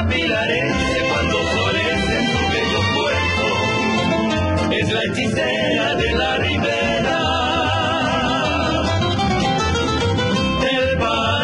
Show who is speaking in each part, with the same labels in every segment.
Speaker 1: luna pilarense cuando florece en su bello puerto, es la hechicera de la ribera del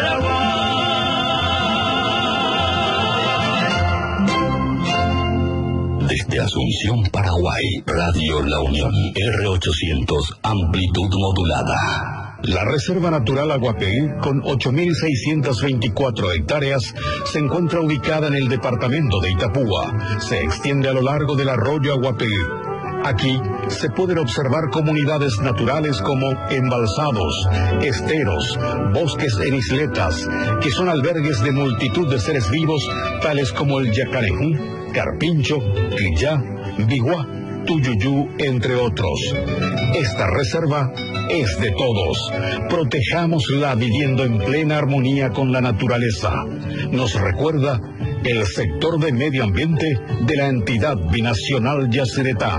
Speaker 1: Paraguay. Desde Asunción, Paraguay, Radio La Unión, R800, amplitud modulada. La Reserva Natural Aguapeí, con 8.624 hectáreas, se encuentra ubicada en el departamento de Itapúa. Se extiende a lo largo del arroyo Aguapeí. Aquí se pueden observar comunidades naturales como embalsados, esteros, bosques en isletas, que son albergues de multitud de seres vivos, tales como el yacarejú, carpincho, quillá, biguá, tuyuyú, entre otros. Esta reserva es de todos. Protejámosla viviendo en plena armonía con la naturaleza. Nos recuerda el sector de medio ambiente de la entidad binacional Yacyretá.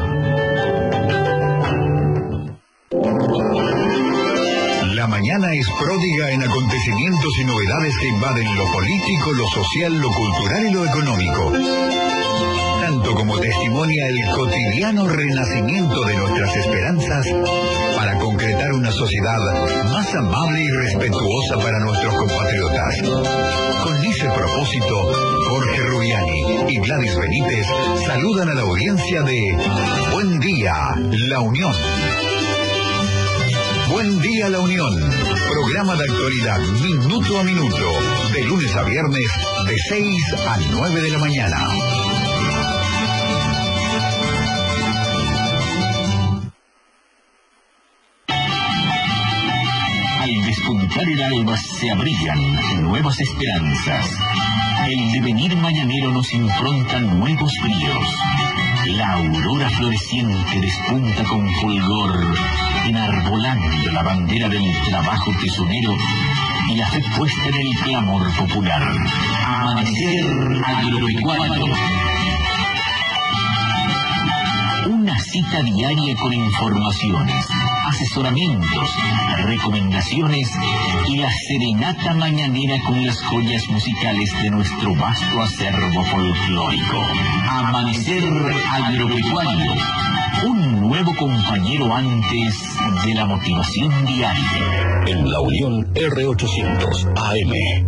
Speaker 2: La mañana es pródiga en acontecimientos y novedades que invaden lo político, lo social, lo cultural y lo económico. Tanto como testimonia el cotidiano renacimiento de nuestras esperanzas para concretar una sociedad más amable y respetuosa para nuestros compatriotas. Con ese propósito, Jorge Rubiani y Gladys Benítez saludan a la audiencia de Buen Día, La Unión. Buen Día, La Unión. Programa de actualidad minuto a minuto, de lunes a viernes, de 6 a 9 de la mañana.
Speaker 3: Al despuntar el alba se abrían nuevas esperanzas. El devenir mañanero nos impronta nuevos bríos. La aurora floreciente despunta con fulgor, enarbolando la bandera del trabajo tesonero y la fe puesta en el clamor popular. Amanecer agropecuario. Una cita diaria con informaciones, asesoramientos, recomendaciones y la serenata mañanera con las joyas musicales de nuestro vasto acervo folclórico. Amanecer agropecuario. Un nuevo compañero antes de la motivación diaria.
Speaker 1: En La Unión, R800 AM.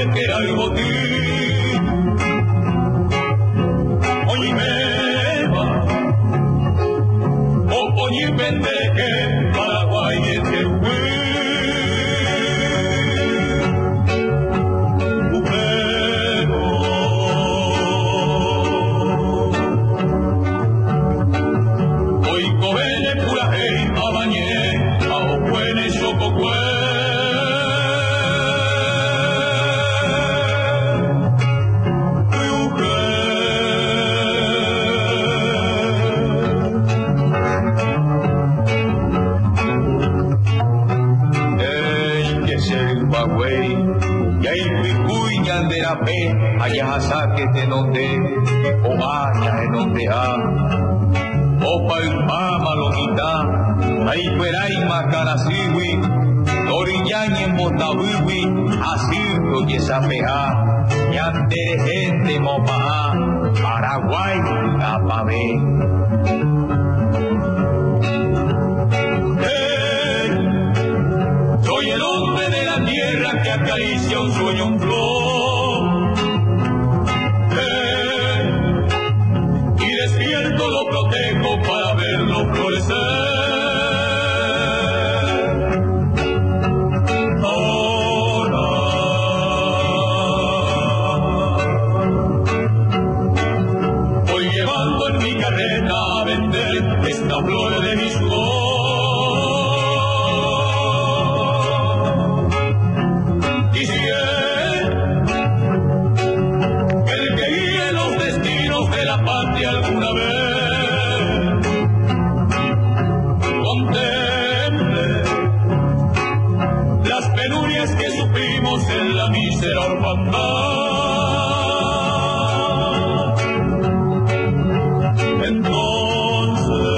Speaker 4: chequera el botín. Oye, va, o oye, pendeje, Paraguay es el allá saques de donde, o vaya de donde ha, o pa' el mama lo quita, ahí fuera y macarasiwi, orillañe en botawiwi, así lo que sapeja, y ante gente mopaja, Paraguay, tapabé. Soy el hombre de la tierra que acaricia un sueño, un flor. Lo protejo para verlo florecer. Ahora voy llevando en mi carreta a vender esta flor de mi sudor. Y si el que guíe los destinos de la patria alguna vez las penurias que sufrimos en la mísera orfandad. Entonces,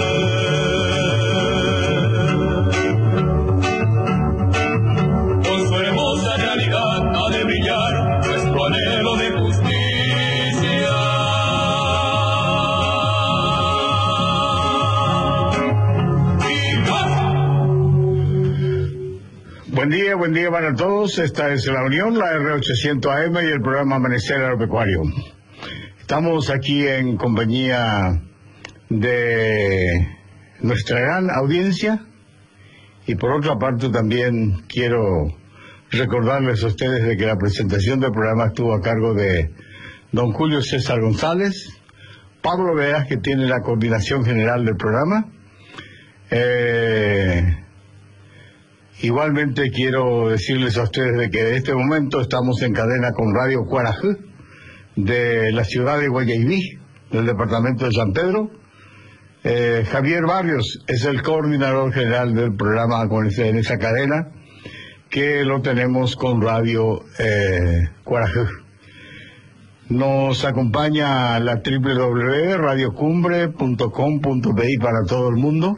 Speaker 4: con su hermosa realidad ha de brillar nuestro anhelo de justicia.
Speaker 5: Buen día para todos. Esta es La Unión, la R800 AM y el programa Amanecer Agropecuario. Estamos aquí en compañía de nuestra gran audiencia y por otra parte también quiero recordarles a ustedes de que la presentación del programa estuvo a cargo de don Julio César González, Pablo Veas, que tiene la coordinación general del programa. Igualmente quiero decirles a ustedes de que en este momento estamos en cadena con Radio Cuarajú de la ciudad de Guayaibí, del departamento de San Pedro. Javier Barrios es el coordinador general del programa en esa cadena, que lo tenemos con Radio Cuarajú. Nos acompaña la www.radiocumbre.com.pi para todo el mundo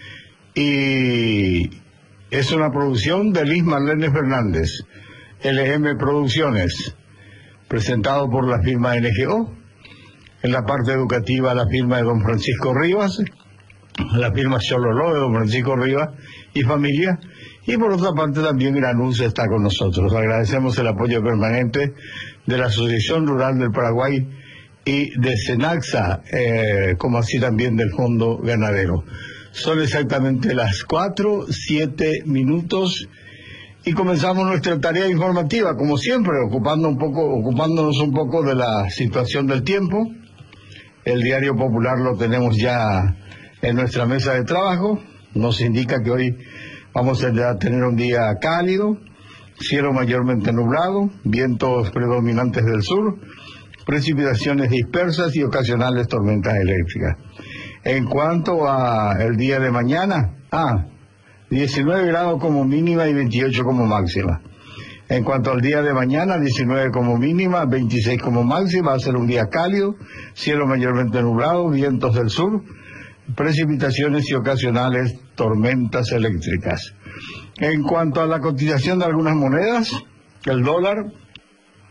Speaker 5: y es una producción de Liz Marlene Fernández, LM Producciones, presentado por la firma NGO, en la parte educativa la firma de don Francisco Rivas, la firma Chololó de don Francisco Rivas y familia, y por otra parte también Granunce está con nosotros. Agradecemos el apoyo permanente de la Asociación Rural del Paraguay y de Senaxa, como así también del Fondo Ganadero. Son exactamente las 4:07 y comenzamos nuestra tarea informativa, como siempre, ocupándonos un poco de la situación del tiempo. El Diario Popular lo tenemos ya en nuestra mesa de trabajo. Nos indica que hoy vamos a tener un día cálido, cielo mayormente nublado, vientos predominantes del sur, precipitaciones dispersas y ocasionales tormentas eléctricas. En cuanto a el día de mañana, 19 grados como mínima y 28 como máxima. En cuanto al día de mañana, 19 como mínima, 26 como máxima, va a ser un día cálido, cielo mayormente nublado, vientos del sur, precipitaciones y ocasionales tormentas eléctricas. En cuanto a la cotización de algunas monedas, el dólar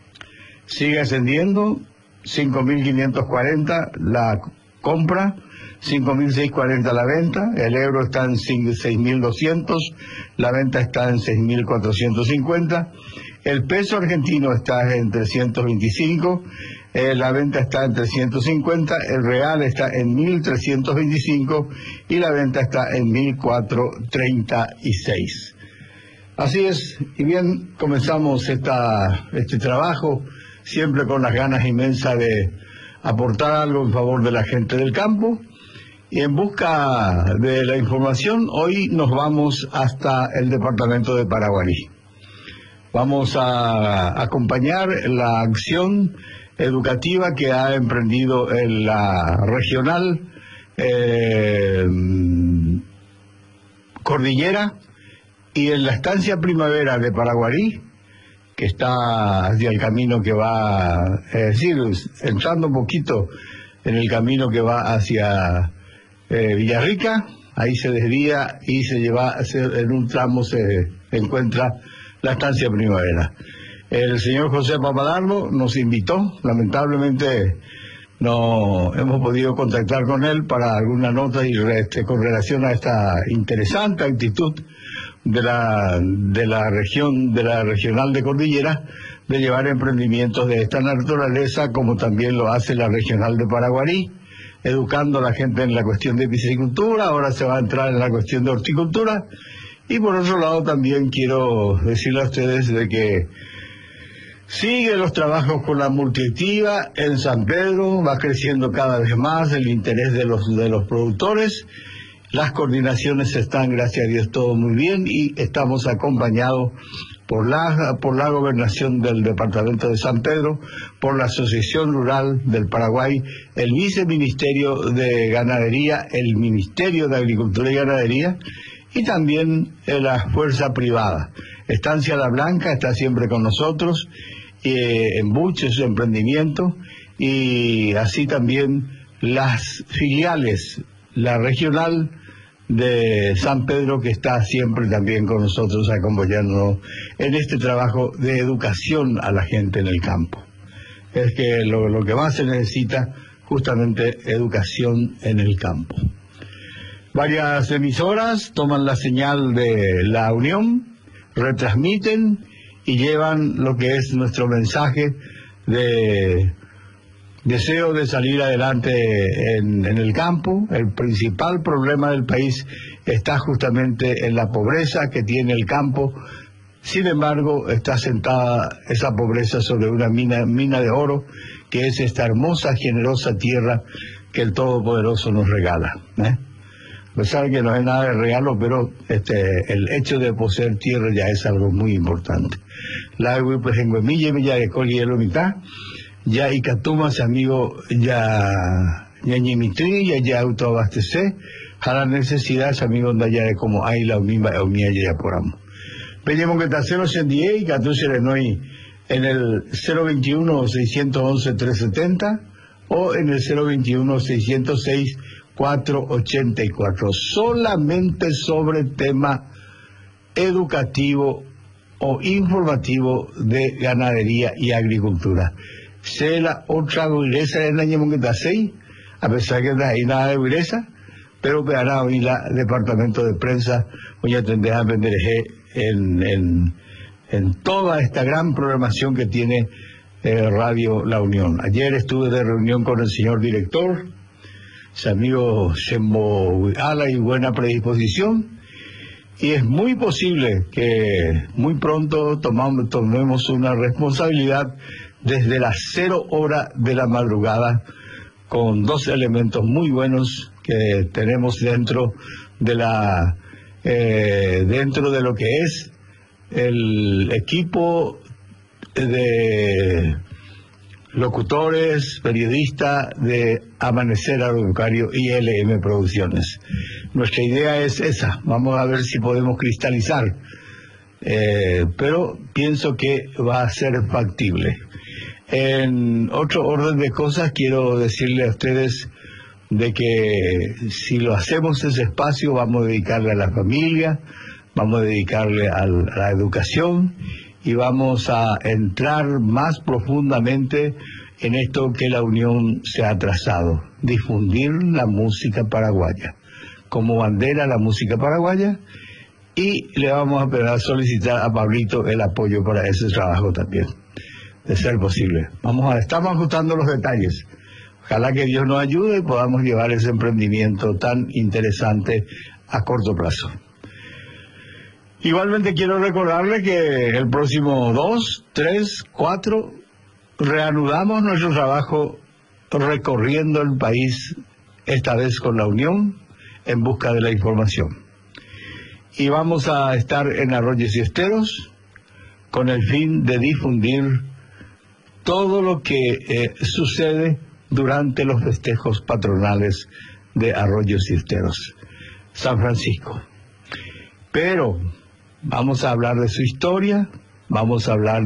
Speaker 5: sigue ascendiendo, 5.540 la compra, 5.640 la venta, el euro está en 6.200, la venta está en 6.450, el peso argentino está en 325, la venta está en 350, el real está en 1.325 y la venta está en 1.436. Así es, y bien, comenzamos este trabajo siempre con las ganas inmensas de aportar algo en favor de la gente del campo. Y en busca de la información, hoy nos vamos hasta el departamento de Paraguarí. Vamos a acompañar la acción educativa que ha emprendido en la regional Cordillera y en la estancia Primavera de Paraguarí, que está hacia el camino que va, es decir, entrando un poquito en el camino que va hacia Villarrica. Ahí se desvía y se lleva, en un tramo se encuentra la estancia Primavera. El señor José Papalardo nos invitó, lamentablemente no hemos podido contactar con él para alguna nota y con relación a esta interesante actitud de la región, de la regional de Cordillera, de llevar emprendimientos de esta naturaleza, como también lo hace la regional de Paraguarí, educando a la gente en la cuestión de piscicultura. Ahora se va a entrar en la cuestión de horticultura. Y por otro lado también quiero decirle a ustedes de que sigue los trabajos con la multiactiva en San Pedro, va creciendo cada vez más el interés de los productores. Las coordinaciones están, gracias a Dios, todo muy bien, y estamos acompañados por la gobernación del departamento de San Pedro, por la Asociación Rural del Paraguay, el Viceministerio de Ganadería, el Ministerio de Agricultura y Ganadería, y también la fuerza privada. Estancia La Blanca está siempre con nosotros, en Buche, su emprendimiento, y así también las filiales, la regional de San Pedro, que está siempre también con nosotros acompañándonos en este trabajo de educación a la gente en el campo. Es que lo que más se necesita, justamente, educación en el campo. Varias emisoras toman la señal de la Unión, retransmiten y llevan lo que es nuestro mensaje de deseo de salir adelante en el campo. El principal problema del país está justamente en la pobreza que tiene el campo. Sin embargo, está sentada esa pobreza sobre una mina de oro, que es esta hermosa, generosa tierra que el Todopoderoso nos regala. A pesar de que no es nada de regalo, pero el hecho de poseer tierra ya es algo muy importante. La pues en Guemilla, Villa de Coli y mitad. Ya Icatumas, amigo, ya Ñañimitri, ya autoabastece, a la necesidad, amigo, ya de como hay la unima, ya por amo. Pedimos que está 010 y 14 Renoy en el 021-611-370 o en el 021-606-484, solamente sobre tema educativo o informativo de ganadería y agricultura. Sé la otra vireza en el año que está 6, a pesar que no hay nada de vireza, pero pegará hoy la departamento de prensa, hoy atender a aprender en toda esta gran programación que tiene Radio La Unión. Ayer estuve de reunión con el señor director, su amigo Shembo Ala, y buena predisposición, y es muy posible que muy pronto tomemos una responsabilidad desde las 0 horas de la madrugada, con 2 elementos muy buenos que tenemos dentro de lo que es el equipo de locutores, periodistas de Amanecer Agropecuario y LM Producciones. Nuestra idea es esa, vamos a ver si podemos cristalizar, pero pienso que va a ser factible. En otro orden de cosas, quiero decirle a ustedes de que si lo hacemos ese espacio, vamos a dedicarle a la familia, vamos a dedicarle a la educación y vamos a entrar más profundamente en esto que la Unión se ha trazado: difundir la música paraguaya, como bandera la música paraguaya, y le vamos a solicitar a Pablito el apoyo para ese trabajo también, de ser posible. Estamos ajustando los detalles. Ojalá que Dios nos ayude y podamos llevar ese emprendimiento tan interesante a corto plazo. Igualmente quiero recordarle que el próximo 2, 3, 4 reanudamos nuestro trabajo recorriendo el país, esta vez con la Unión, en busca de la información. Y vamos a estar en Arroyos y Esteros con el fin de difundir todo lo que sucede durante los festejos patronales de Arroyos y Esteros, San Francisco. Pero vamos a hablar de su historia, vamos a hablar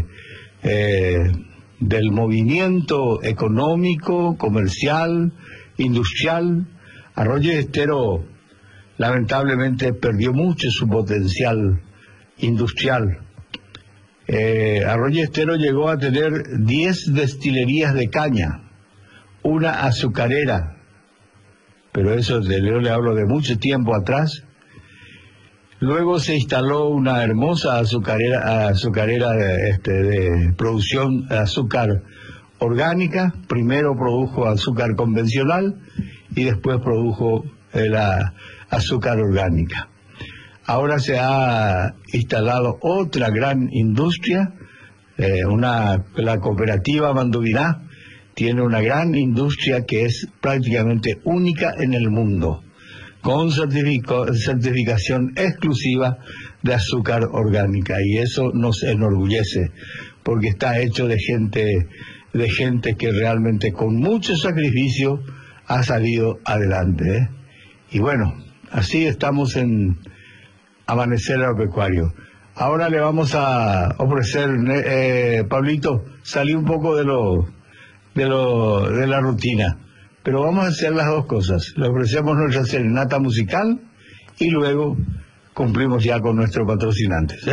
Speaker 5: del movimiento económico, comercial, industrial. Arroyos y Esteros lamentablemente perdió mucho su potencial industrial. Arroyos y Esteros llegó a tener 10 destilerías de caña, una azucarera, pero eso yo le hablo de mucho tiempo atrás. Luego se instaló una hermosa azucarera de producción de azúcar orgánica. Primero produjo azúcar convencional y después produjo la azúcar orgánica. Ahora se ha instalado otra gran industria, la cooperativa Mandubiná tiene una gran industria que es prácticamente única en el mundo, con certificación exclusiva de azúcar orgánica, y eso nos enorgullece porque está hecho de gente que realmente con mucho sacrificio ha salido adelante, Y bueno, así estamos en Amanecer Agropecuario. Ahora le vamos a ofrecer, Pablito, salí un poco de la rutina, pero vamos a hacer las dos cosas. Le ofrecemos nuestra serenata musical y luego cumplimos ya con nuestros patrocinantes,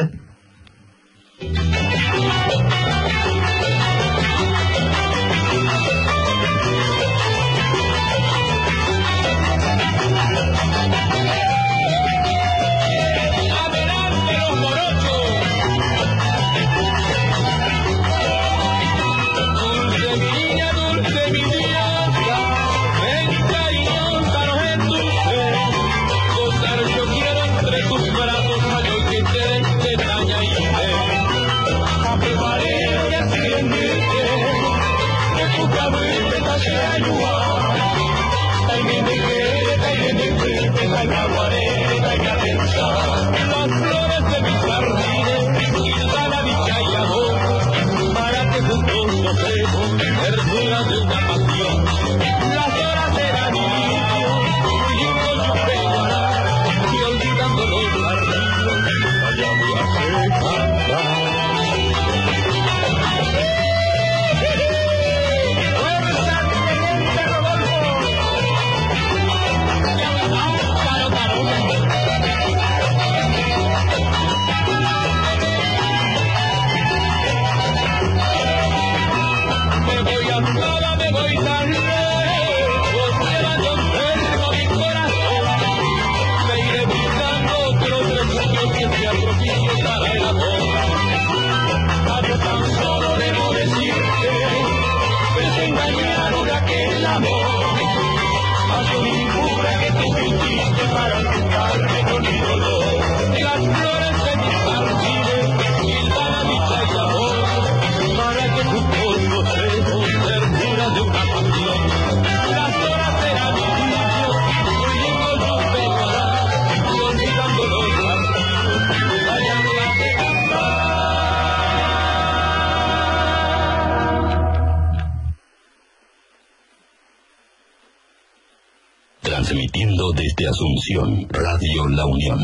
Speaker 1: Transmitiendo desde Asunción, Radio La Unión,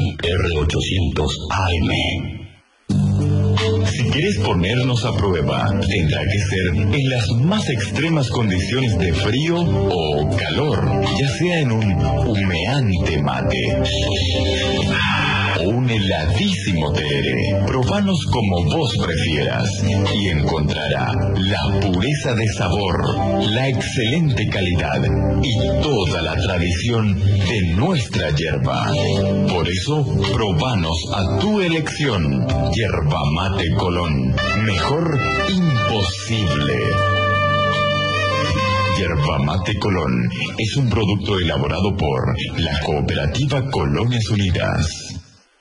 Speaker 1: R800 AM.
Speaker 2: Si quieres ponernos a prueba, tendrá que ser en las más extremas condiciones de frío o calor, ya sea en un humeante mate
Speaker 3: un heladísimo tereré. Probanos como vos prefieras y encontrará la pureza de sabor, la excelente calidad y toda la tradición de nuestra yerba. Por eso, probanos a tu elección. Yerba Mate Colón. Mejor imposible. Yerba Mate Colón es un producto elaborado por la Cooperativa Colones Unidas.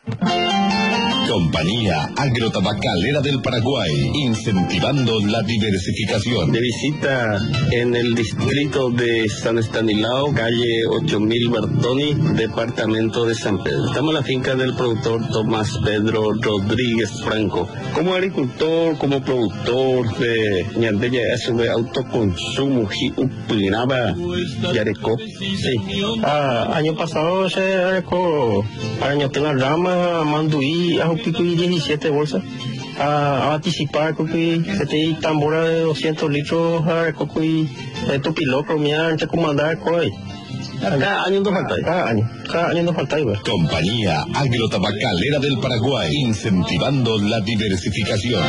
Speaker 3: Compañía Agrotabacalera del Paraguay, incentivando la diversificación.
Speaker 6: De visita en el distrito de San Estanislao, calle 8000 Bertoni, departamento de San Pedro. Estamos en la finca del productor Tomás Pedro Rodríguez Franco. Como agricultor, como productor de ñandeya de autoconsumo, upinaba yareco. Sí. Año pasado se areco, año tenga rama, manduí, pico y 17 bolsas a participar con este tambora de 200 litros a cocuy tupilo comía antes comandar coi cada año nos falta, cada año nos falta.
Speaker 3: Compañía Agrotabacalera del Paraguay, incentivando la diversificación.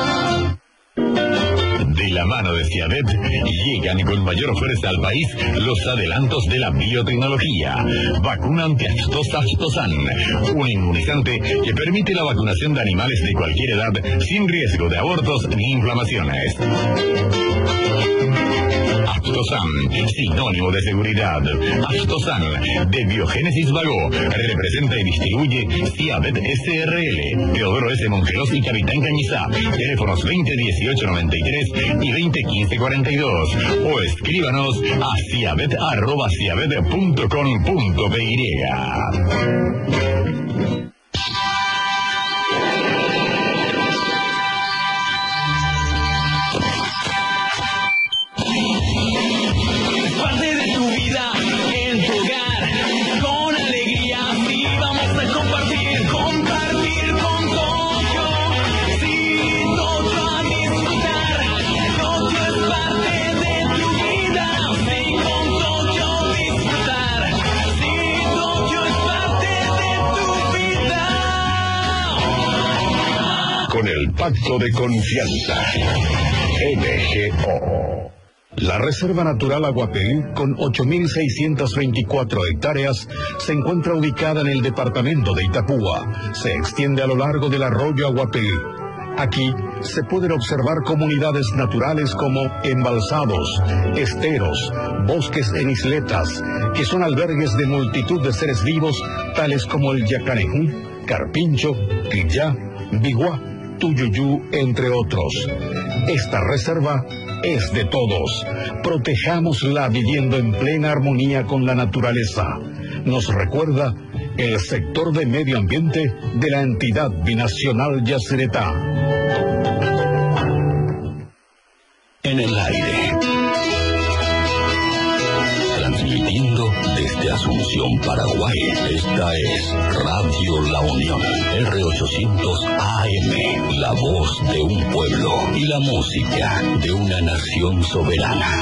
Speaker 3: De la mano de Ciavet llegan con mayor fuerza al país los adelantos de la biotecnología. Vacuna antiaftosa Aftosan, un inmunizante que permite la vacunación de animales de cualquier edad sin riesgo de abortos ni inflamaciones. Aftosan, sinónimo de seguridad. Aftosan, de Biogénesis Vago, representa y distribuye Ciavet SRL, Teodoro S. Mongeros y Capitán Cañizá. Teléfonos 2018-93 y 2015-42. O escríbanos a ciavet@ciavet.com.py.
Speaker 1: Con el pacto de confianza. NGO. La Reserva Natural Aguapé, con 8.624 hectáreas, se encuentra ubicada en el departamento de Itapúa. Se extiende a lo largo del arroyo Aguapé. Aquí se pueden observar comunidades naturales como embalsados, esteros, bosques en isletas, que son albergues de multitud de seres vivos, tales como el yacarejú, carpincho, quillá, biguá, tuyuyú, entre otros. Esta reserva es de todos. Protejámosla viviendo en plena armonía con la naturaleza. Nos recuerda el sector de medio ambiente de la entidad binacional Yacyretá.
Speaker 3: En el aire. Transmitiendo desde Asunción, Paraguay. Esta es Radio La Unión, R800 AM, la voz de un pueblo y la música de una nación soberana.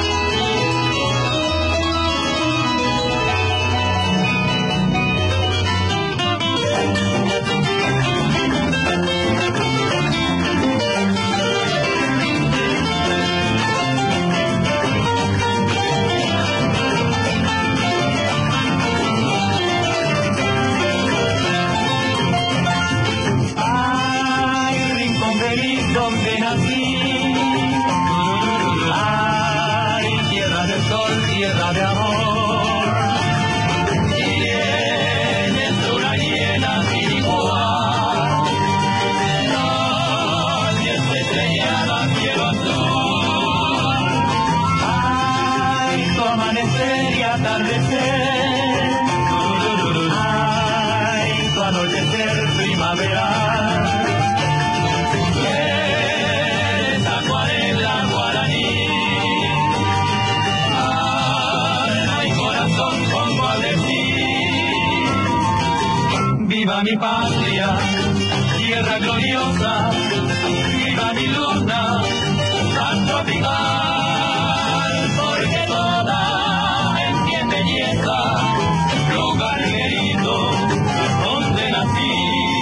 Speaker 4: Viva mi patria, tierra gloriosa, viva mi luna, tan tropical, porque toda es bien belleza, lugar querido, donde nací.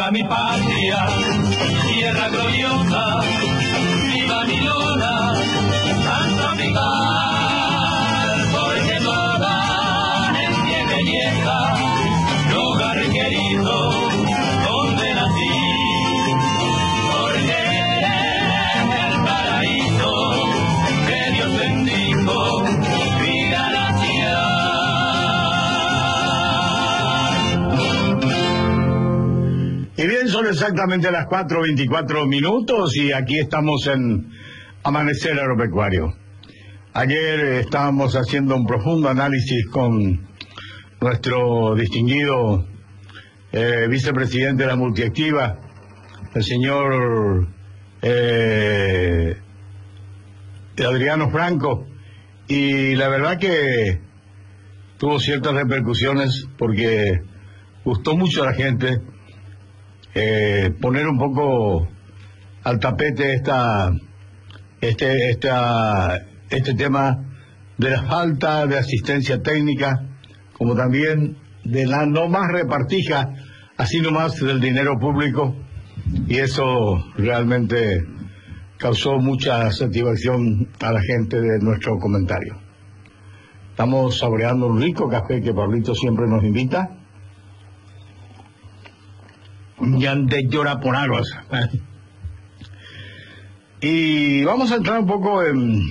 Speaker 4: viva mi patria, tierra gloriosa, viva mi luna, Santa Miguel, porque toda es mi belleza, lugar querido donde nací, porque eres el paraíso que Dios bendijo mi nación.
Speaker 5: Y bien, son exactamente las 4:24 y aquí estamos en Amanecer Agropecuario. Ayer estábamos haciendo un profundo análisis con nuestro distinguido vicepresidente de la Multiactiva, el señor Adriano Franco, y la verdad que tuvo ciertas repercusiones porque gustó mucho a la gente poner un poco al tapete este tema de la falta de asistencia técnica, como también de la no más repartija, así nomás del dinero público, y eso realmente causó mucha satisfacción a la gente de nuestro comentario. Estamos saboreando un rico café que Pablito siempre nos invita. Yande llora por aguas. Y vamos a entrar un poco en...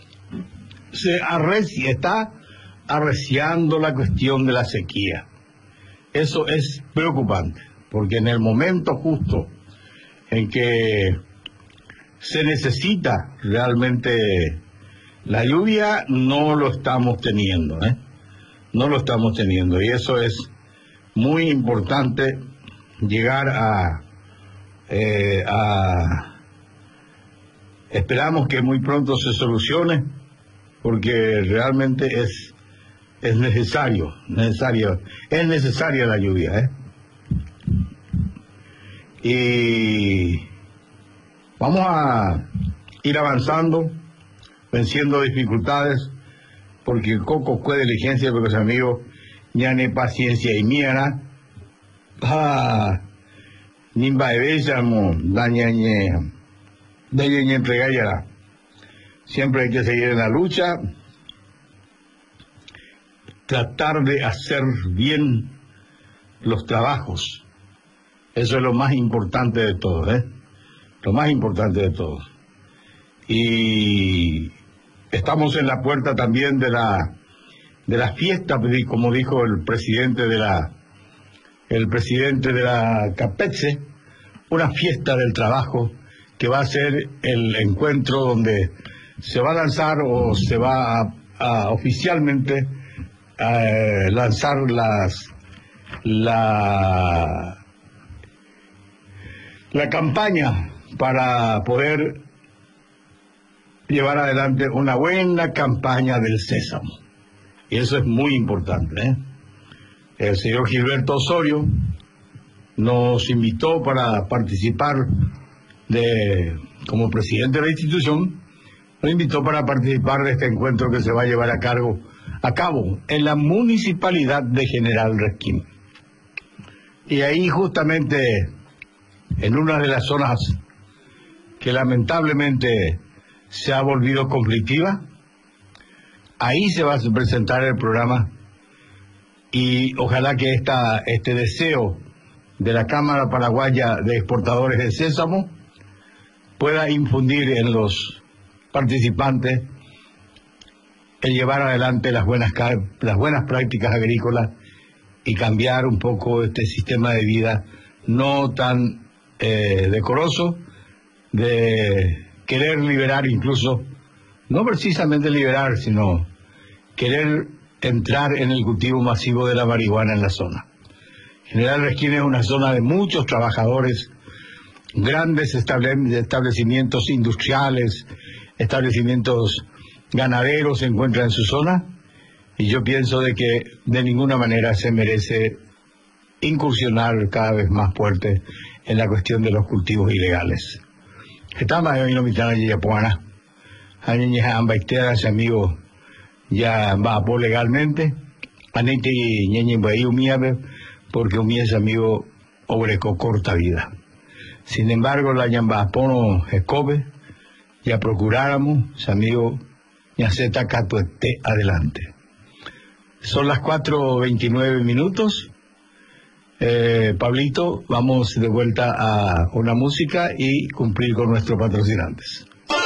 Speaker 5: está arreciando la cuestión de la sequía. Eso es preocupante, porque en el momento justo en que se necesita realmente la lluvia, no lo estamos teniendo, no lo estamos teniendo, y eso es muy importante llegar a esperamos que muy pronto se solucione, porque realmente es necesaria la lluvia, y vamos a ir avanzando, venciendo dificultades, porque coco fue diligencia, porque los amigos ya ni paciencia y miara nimba de bésamo dañañe entregayara. Siempre hay que seguir en la lucha, tratar de hacer bien los trabajos. Eso es lo más importante de todo, lo más importante de todo. Y estamos en la puerta también de la fiesta, como dijo el presidente de la CAPEXE, una fiesta del trabajo que va a ser el encuentro donde se va a lanzar o se va a oficialmente lanzar la campaña para poder llevar adelante una buena campaña del sésamo. Y eso es muy importante, El señor Gilberto Osorio nos invitó para participar como presidente de la institución, nos invitó para participar de este encuentro que se va a llevar a cabo en la municipalidad de General Resquín. Y ahí justamente en una de las zonas que lamentablemente se ha volvido conflictiva, ahí se va a presentar el programa, y ojalá que este deseo de la Cámara Paraguaya de Exportadores de Sésamo pueda infundir en los participantes el llevar adelante las buenas prácticas agrícolas y cambiar un poco este sistema de vida no tan decoroso, de querer liberar, incluso no precisamente liberar, sino querer entrar en el cultivo masivo de la marihuana en la zona. General Resquín es una zona de muchos trabajadores, grandes establecimientos industriales, establecimientos ganaderos se encuentran en su zona, y yo pienso de que de ninguna manera se merece incursionar cada vez más fuerte en la cuestión de los cultivos ilegales. Estamos hoy no mitad de Yapuana, amigo ya va por legalmente, anete ñeñe baí umiabe, porque umi es amigo obreco corta vida. Sin embargo, la Yambapono Escobe, ya procuráramos, amigo, ya se tacatuete adelante. Son las 4:29. Pablito, vamos de vuelta a una música y cumplir con nuestros patrocinantes.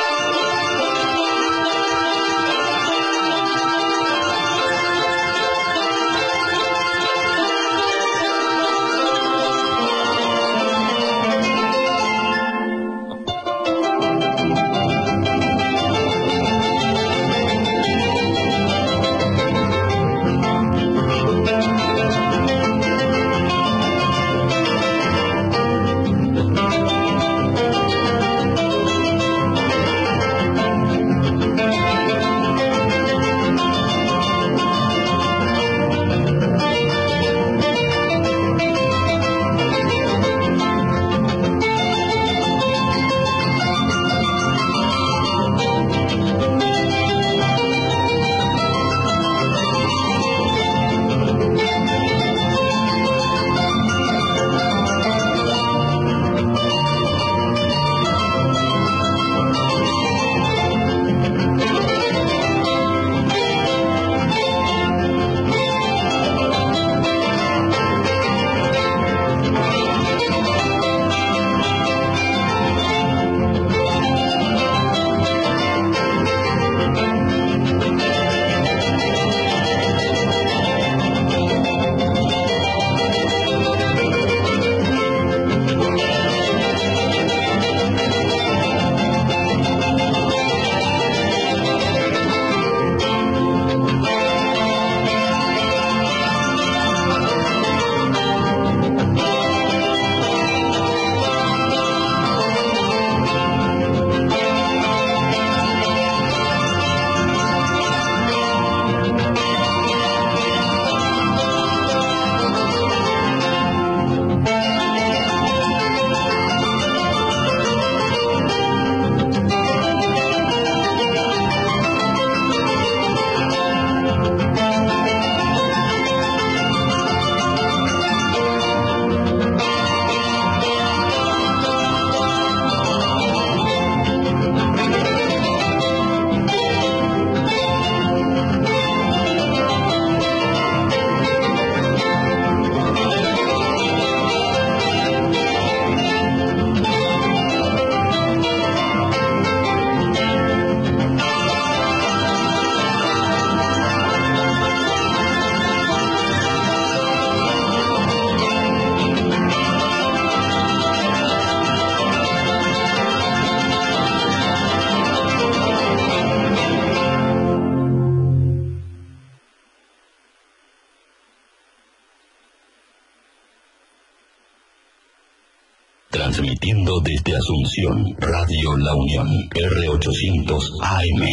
Speaker 1: Transmitiendo desde Asunción, Radio La Unión, R800 AM.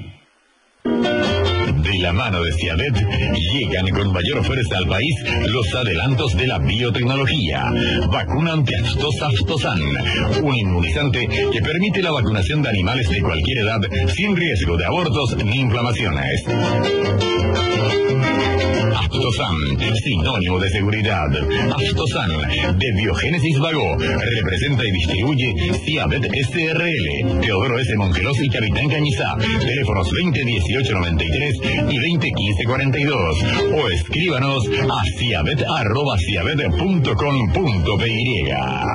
Speaker 1: De la mano de Ciavet, llegan con mayor fuerza al país los adelantos de la biotecnología. Vacuna anti-aftosan, un inmunizante que permite la vacunación de animales de cualquier edad sin riesgo de abortos ni inflamaciones. Aftosan, sinónimo de seguridad. Aftosan, de Biogénesis Vago, representa y distribuye Ciavet SRL, Teodoro S. Mongelos y Capitán Cañizá. Teléfonos 2018-93 y 2015-42. O escríbanos a ciavet@ciavet.com.py.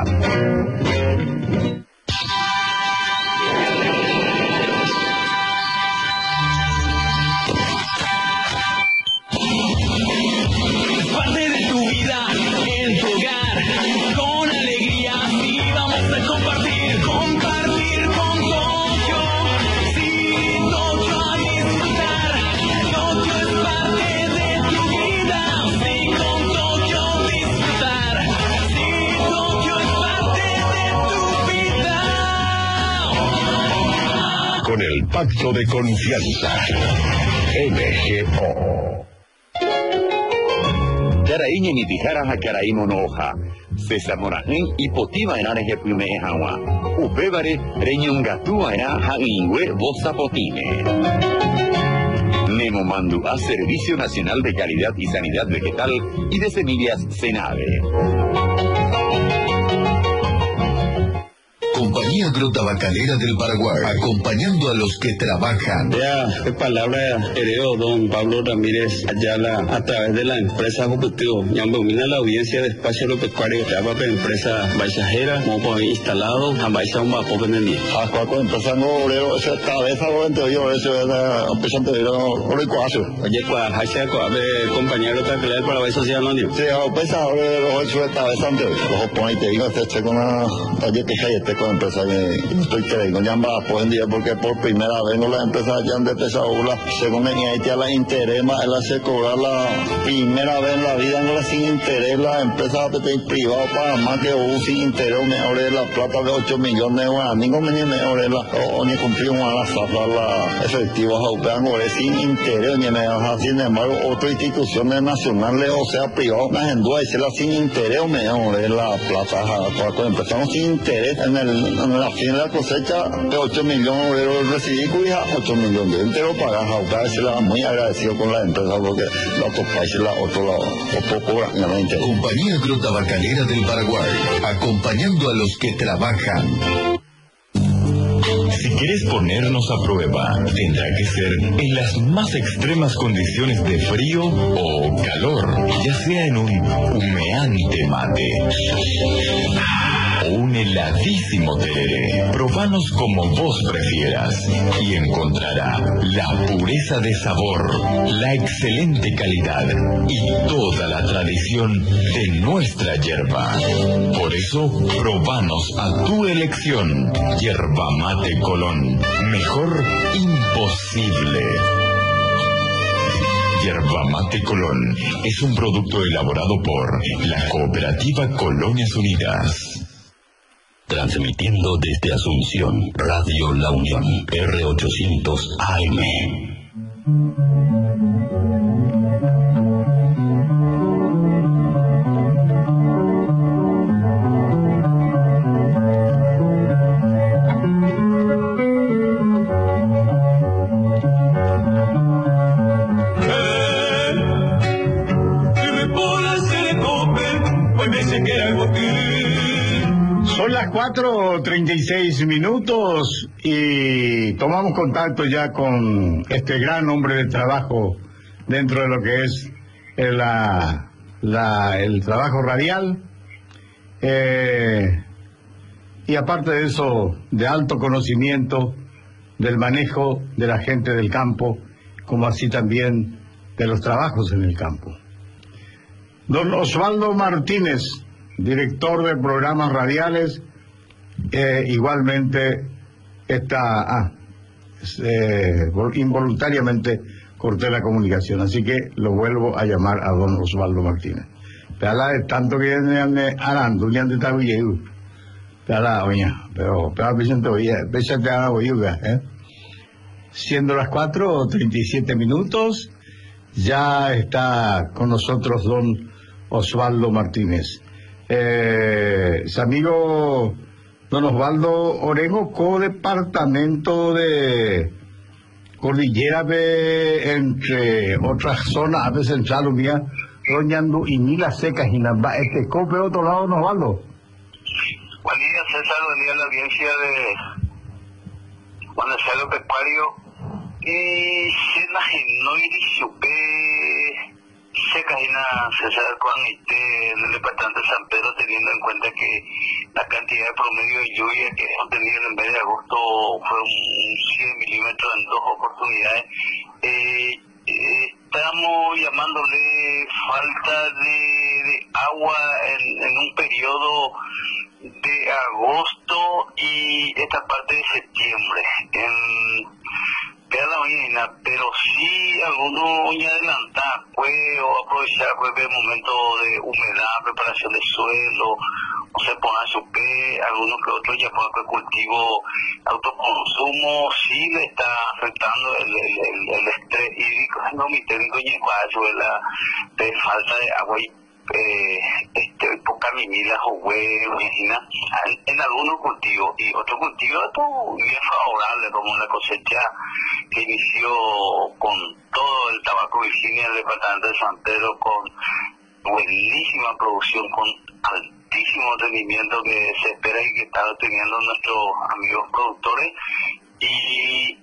Speaker 1: Pacto de confianza. MGO. Caraíña ni tijaras a caraímo noja. César Morajen y potiva en ares de prime jawa. Upébare reñón gatúa en aja ingüe bosa potine. Nemo Mandu a Servicio Nacional de Calidad y Sanidad Vegetal y de Semillas Senave.
Speaker 2: Compañía Agrotabacalera del Paraguay, acompañando a los que trabajan.
Speaker 6: Ya, qué palabra heredó don Pablo Ramírez Ayala a través de la empresa Objetivo. Ya domina la audiencia de espacio agropecuario. Ya va a empresa baixajera, como por instalado, a baixa un bajo en el día.
Speaker 7: A cuál empresa no obrero, esa cabeza lo anterior, eso es la empresa anterior, por el cuaso.
Speaker 6: Oye, cuál, hacia cuál, compañero Agrotabacalera del Paraguay Social Anónimo.
Speaker 7: Sí, a empresa obrero, eso es cabeza anterior. Los pone y te digo, este con una, oye, que hay este con empresa que no estoy creyendo, ya va por día, porque por primera vez no la empresa ya han de Tesaula, según venía ya la interés, más él hace cobrar la primera vez en la vida, no la sin interés, la empresa privada para más que sin interés, mejor es la plata de 8 millones de guaraní, no mejor es la, o ni cumplir una la zafra, la efectiva, sin interés, ni me sin embargo, otras instituciones nacionales, o sea, privadas, las en duda, la sin interés, mejor es la plata, cuando empezamos sin interés, en la fin de la cosecha, de 8 millones de euros recibí, cuija, 8 millones de entero pagas, a se la muy agradecido con la empresa, porque la otro país, la otro lado, o poco realmente.
Speaker 2: Compañía Agrotabacalera del Paraguay, acompañando a los que trabajan.
Speaker 1: Si quieres ponernos a prueba, tendrá que ser en las más extremas condiciones de frío o calor, ya sea en un humeante mate o un heladísimo tereré. Probanos como vos prefieras y encontrará la pureza de sabor, la excelente calidad y toda la tradición de nuestra yerba. Por eso, probanos a tu elección. Yerba Mate Colón. Mejor imposible. Yerba Mate Colón es un producto elaborado por la Cooperativa Colonias Unidas. Transmitiendo desde Asunción, Radio La Unión, R800 AM.
Speaker 5: Son las 4:36 y tomamos contacto ya con este gran hombre de trabajo dentro de lo que es el trabajo radial, y aparte de eso, de alto conocimiento del manejo de la gente del campo, como así también de los trabajos en el campo. Don Osvaldo Martínez, director de programas radiales, igualmente involuntariamente corté la comunicación, así que lo vuelvo a llamar a don Osvaldo Martínez. Pero tanto que viene arando, ya te está bien. Pero siendo las 4:37, ya está con nosotros don Osvaldo Martínez. Su amigo don Osvaldo Orengo, co-departamento de Cordillera entre otras zonas, a veces central, Roñando y Mila Secas y Namba, cope otro lado, don Osvaldo.
Speaker 8: Buen día, César, buen día a la audiencia de Manantial Pecuario y Cenas en Noiri Chupé. Secajina César Juanite en el departamento de San Pedro, teniendo en cuenta que la cantidad de promedio de lluvia que hemos tenido en el mes de agosto fue un 100 milímetros en 2 oportunidades. Estamos llamándole falta de agua en un periodo de agosto y esta parte de septiembre. La mañana, pero sí algunos ya adelantar, puede aprovechar el momento de humedad, preparación de suelo, o se pone su pie, algunos que otros ya por el cultivo, autoconsumo, sí le está afectando el estrés hídrico, no mi técnico ya de falta de agua y poca mimilas o huevos, en algunos cultivos, y otros cultivos bien favorables, como la cosecha que inició con todo el tabaco Virginia del departamento de San Pedro, con buenísima producción, con altísimo rendimiento que se espera y que están teniendo nuestros amigos productores. Y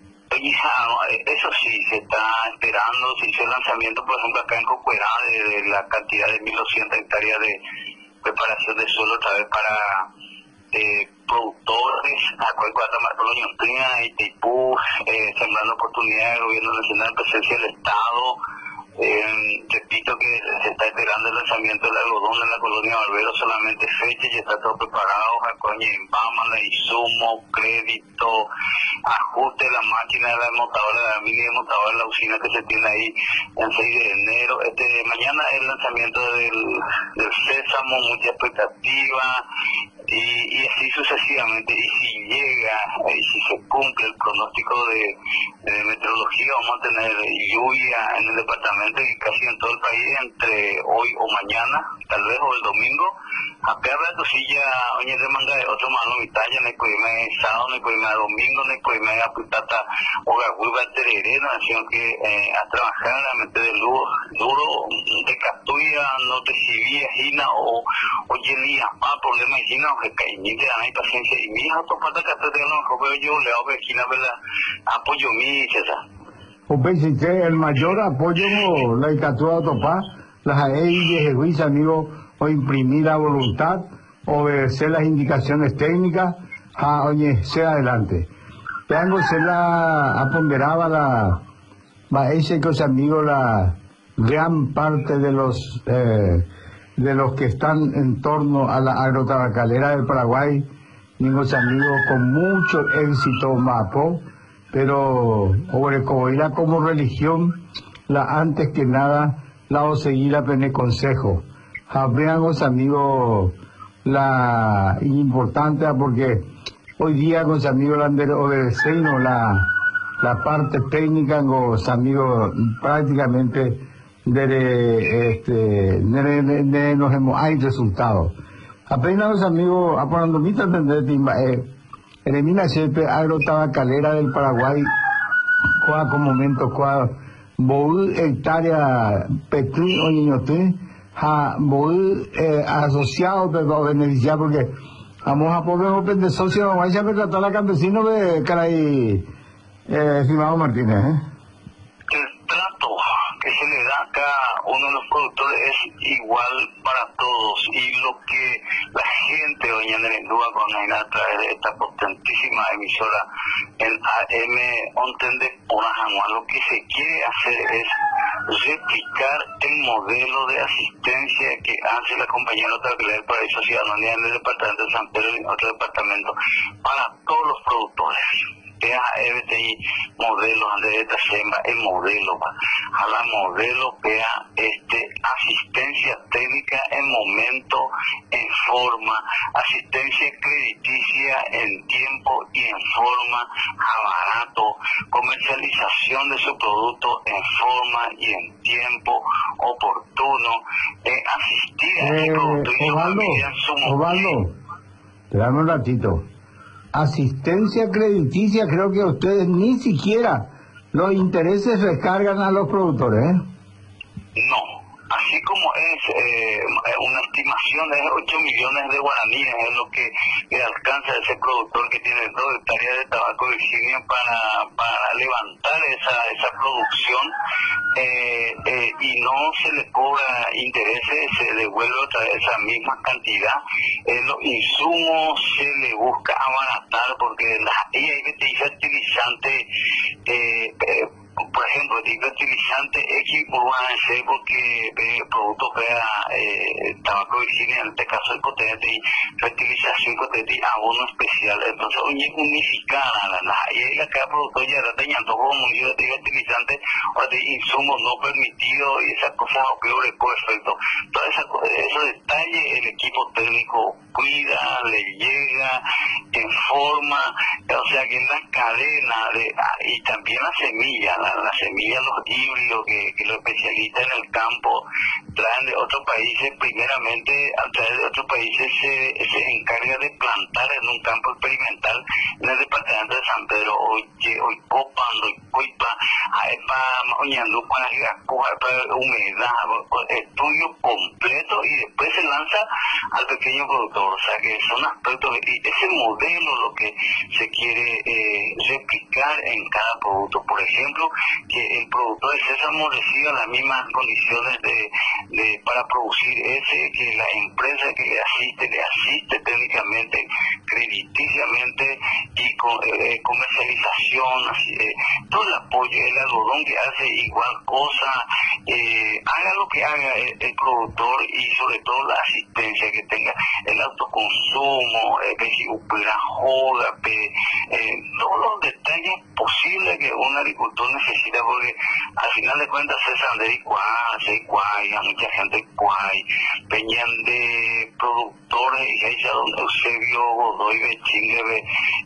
Speaker 8: eso sí, se está esperando, se hizo el lanzamiento, por ejemplo, acá en Cocuerá, de la cantidad de 1.200 hectáreas de preparación de suelo, otra vez para productores, a Guatemala, Colonia, Itaipú, sembrando oportunidades del gobierno nacional, presencia del Estado. Repito que se está esperando el lanzamiento del algodón en la colonia Barbero, solamente fecha, ya está todo preparado, Jacoña, Impámala, insumo, crédito, ajuste de la máquina de la desmontadora, de la mini desmontadora de la usina que se tiene ahí el 6 de enero. Mañana es el lanzamiento del sésamo, mucha expectativa, y así sucesivamente. Y si llega, y si se cumple el pronóstico de meteorología, vamos a tener lluvia en el departamento y casi en todo el país entre hoy o mañana, tal vez o el domingo. A perra tu silla, oye, de manga de otro mano mitalla, no hay sábado, no hay domingo, no hay aputata o gaguiba tererena, sino que a trabajar realmente de duro, de catuya, no te cibía, gina o llenía, problema y gina, o que cañite, no hay paciencia, y mi hija, topata que te tengo, yo le hago vecina, apoyo mi, César.
Speaker 5: El mayor apoyo la Icatúa Topá, las AEI, amigo, o imprimir la voluntad, obedecer las indicaciones técnicas, oye, sea adelante. Tengo se la aponderaba ese que os amigo, la gran parte de los que están en torno a la agrotabacalera del Paraguay, mis amigos, con mucho éxito Mapo, pero Obrecoboira como religión, antes que nada, la o seguir a pene consejo. Vean los amigos la importante, porque hoy día con los amigos obedecemos la parte técnica, con los amigos prácticamente nos hemos hay resultados. Apenas los amigos aportando mi Eremina Chepe, agrotabacalera del Paraguay, con momento, boul hectárea petri o niñote, boul asociado, pero beneficiar, porque vamos a poder de socio, vamos a tratar a campesino de caray, estimado Martínez,
Speaker 8: El trato que se le da a cada uno de los productores es igual para todos, y lo que la gente, doña Nerendúa, con a través de esta potentísima emisora en AM Ontende Porajangua, lo que se quiere hacer es replicar el modelo de asistencia que hace la compañía Tabacalera del Paraíso Ciudadanía en el departamento de San Pedro y en otro departamento para todos los productores. EBTI modelo de esta semana, el modelo a la modelo asistencia técnica en momento, en forma, asistencia crediticia en tiempo y en forma, a barato, comercialización de su producto en forma y en tiempo oportuno, asistir a ese producto y
Speaker 5: Osvaldo, te dame un ratito. Asistencia crediticia, creo que ustedes ni siquiera los intereses recargan a los productores,
Speaker 8: No, así como es una estimación de 8 millones de guaraníes, es lo que le alcanza a ese productor que tiene 2 hectáreas de tabaco virginio para levantar esa producción, y no se le cobra intereses, se devuelve otra vez esa misma cantidad. Los insumos se le busca abaratar, porque hay fertilizante, por ejemplo, el fertilizante X por C, porque el producto tabaco virginio, en este caso el cotete, y fertilización cotete y abono especial. Entonces, unificar y cada productor ya tenía todo como un de fertilizante o de insumos no permitidos, y esas cosas o peor efecto. Todos esos detalles el equipo técnico cuida, le llega en forma, o sea que en la cadena y también la semilla, los híbridos que los especialistas en el campo traen de otros países, primeramente a través de otros países se encarga de plantar en un campo experimental en el departamento de San Pedro, hoy Copan, hoy Coipa, oñando para coger humedad, estudio completo y después se lanza al pequeño productor. O sea que son aspectos, y ese modelo lo que se quiere replicar en cada producto. Por ejemplo, que el productor de sésamo reciba las mismas condiciones para producir ese, que la empresa que le asiste técnicamente, crediticiamente y con comercialización, todo el apoyo, el algodón que hace igual cosa, haga lo que haga el productor y sobre todo la asistencia que tenga, el autoconsumo, que si upera joda, todos los detalles posibles que un agricultor necesita, porque al final de cuentas se sanderi cuay, a mucha gente cuay, venían de productores y ahí ya donde Eusebio Godoy Bechingue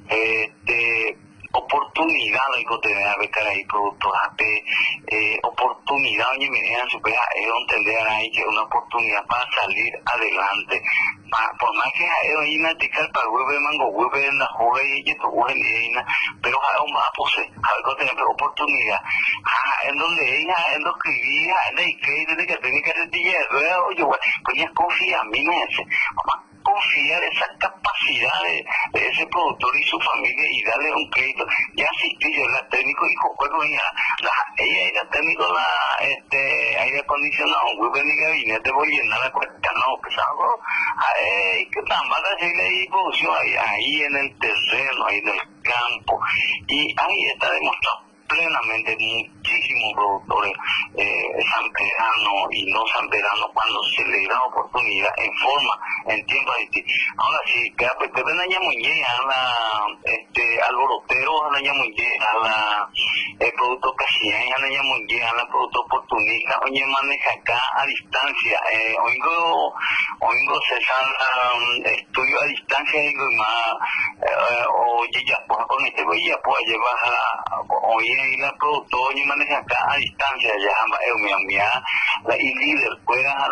Speaker 8: oportunidad hay que tener a becar ahí productoras oportunidad oye me dejan super entender ahí que una oportunidad para salir adelante por más que hay una tica para hueve mango hueve en la joven y esto huele pero hay más pose hay que tener oportunidad en donde ella en lo escribía en la que desde que tenía que retirar oye pues ya confía a mí me dice confiar esa capacidad de ese productor y su familia y darle un crédito. Ya asistí yo, la técnico y concuerdo ella era técnico aire acondicionado, un buen gabinete voy a llenar la cuenta, no, que algo que tan mal hacerle ahí producción ahí en el terreno, ahí en el campo, y ahí está demostrado plenamente muchísimos productores sanpederanos y no sanpederanos cuando se le da oportunidad en forma, en tiempo de ahora sí, que ven a ñamuñé a la alborotero, a la ñamuñé a la producto casián, a la ñamuñé a la producto oportunista, oye maneja acá a distancia, oingo César estudio a distancia digo más oye ya pues con este voy ya pues llevar oye y la productora y maneja acá a distancia ya la y líder pueda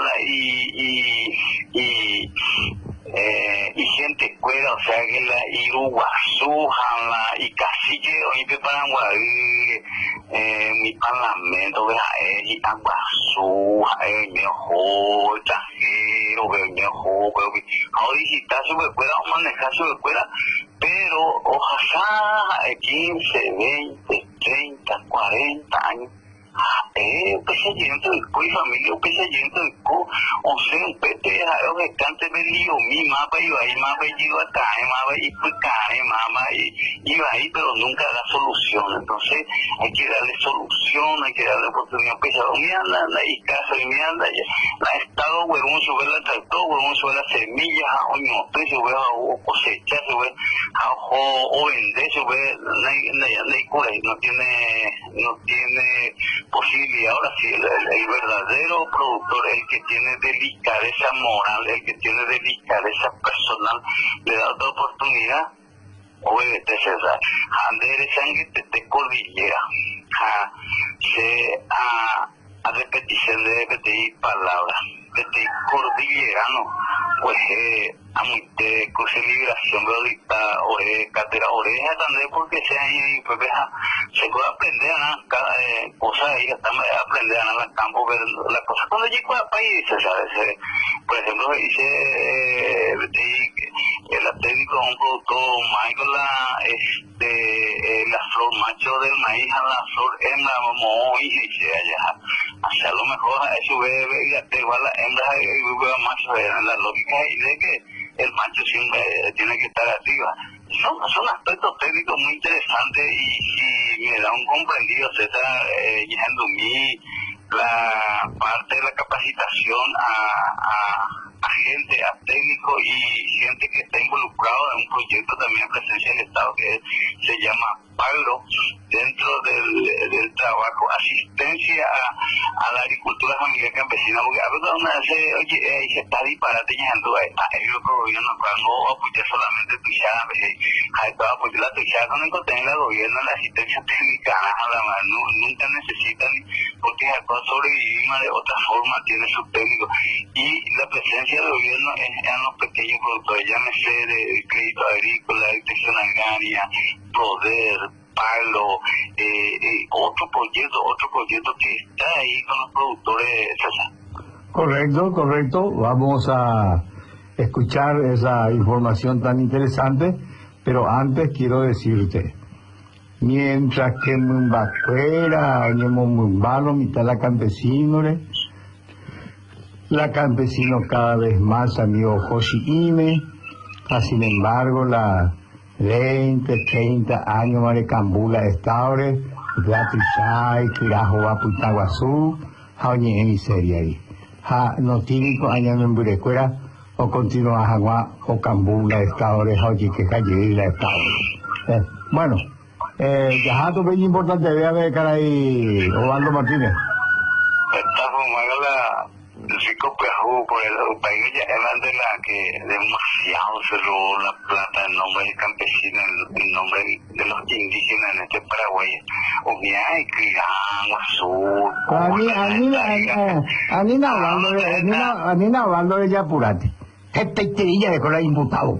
Speaker 8: y gente cuera, o sea que la Iruguazú, y cacique, hoy preparan mi parlamento, y Aguazú, mejor, tajero, mejor, ahora digital sobre cuera, o manejar sobre cuera, pero ojalá 15, 20, 30, 40 años. Pensamiento del co y familia, pensamiento del co, o sea, un pete a los restantes vendidos, mi mapa iba ahí, mapa y iba a caer, mapa y fue caer, mapa y iba ahí, pero nunca da solución. Entonces, hay que darle solución, hay que darle oportunidad. Pensado, mira la escasa, mira la estado, huevón, sube la tractor, huevón, sube las semillas, oño, sube a cosechar, sube o vender, sube, no tiene posibilidad. Ahora sí, el verdadero productor, el que tiene delicadeza moral, el que tiene delicadeza personal, le da otra oportunidad. Obviamente César, Andere sangre te cordillera, a repetición de repetir palabras, repetir cordillerano, pues a mucha cosa de liberación ahorita, cátedra oreja también, porque se ahí pues se puede aprender cada cosa ahí, aprender a la campo, ver las cosas cuando llego al país, ¿sabes? Por ejemplo, dice el técnico de un productor Michael la flor macho del maíz a la flor hembra vamos y dice allá hacia lo mejor a eso ve igual la hembra y macho la lógica y de que el macho siempre tiene que estar activa. Son aspectos técnicos muy interesantes y me da un comprendido César yendo la parte de la capacitación a gente, a técnicos y gente que está involucrado en un proyecto también de presencia del Estado que se llama PAGRO, dentro del trabajo, asistencia a la agricultura familiar campesina, porque a veces una vez, oye, se está disparate llegando a ellos que gobierno, no apoyar solamente tuichada, a todo apoyar la tuichada, no encontrar en el gobierno la asistencia técnica, nunca necesitan, porque a sobrevivir de otra forma, tiene sus técnicos, y la presencia del gobierno en los pequeños productores, llámese de crédito agrícola, detección agraria, poder, Pablo, otro proyecto que está ahí con los productores, César.
Speaker 5: Correcto. Vamos a escuchar esa información tan interesante, pero antes quiero decirte, mientras que Mumbacuera, Mumbalo, mitad la campesino, la campesino cada vez más amigo Hoshi Ime, sin embargo la 20, 30 años Marecambula Estaure, Beatrichai, Kirajo, Aputaguazú, Jaoñe miseria ahí. No tiene años en Burecuera, o continúa Jagua, o Cambula Estaure, Jaoñe que calle la Estaure. Bueno, ya tu bien importante, vea ver cara ahí, Osvaldo Martínez.
Speaker 8: Está fumando el rico pejú por el país ya eran de la que demasiado se robó la plata en nombre del campesino, en nombre de los indígenas en este Paraguay. O bien hay Crián,
Speaker 5: a mí Navaldo de Yapurate. Esta histerilla de cola imputado.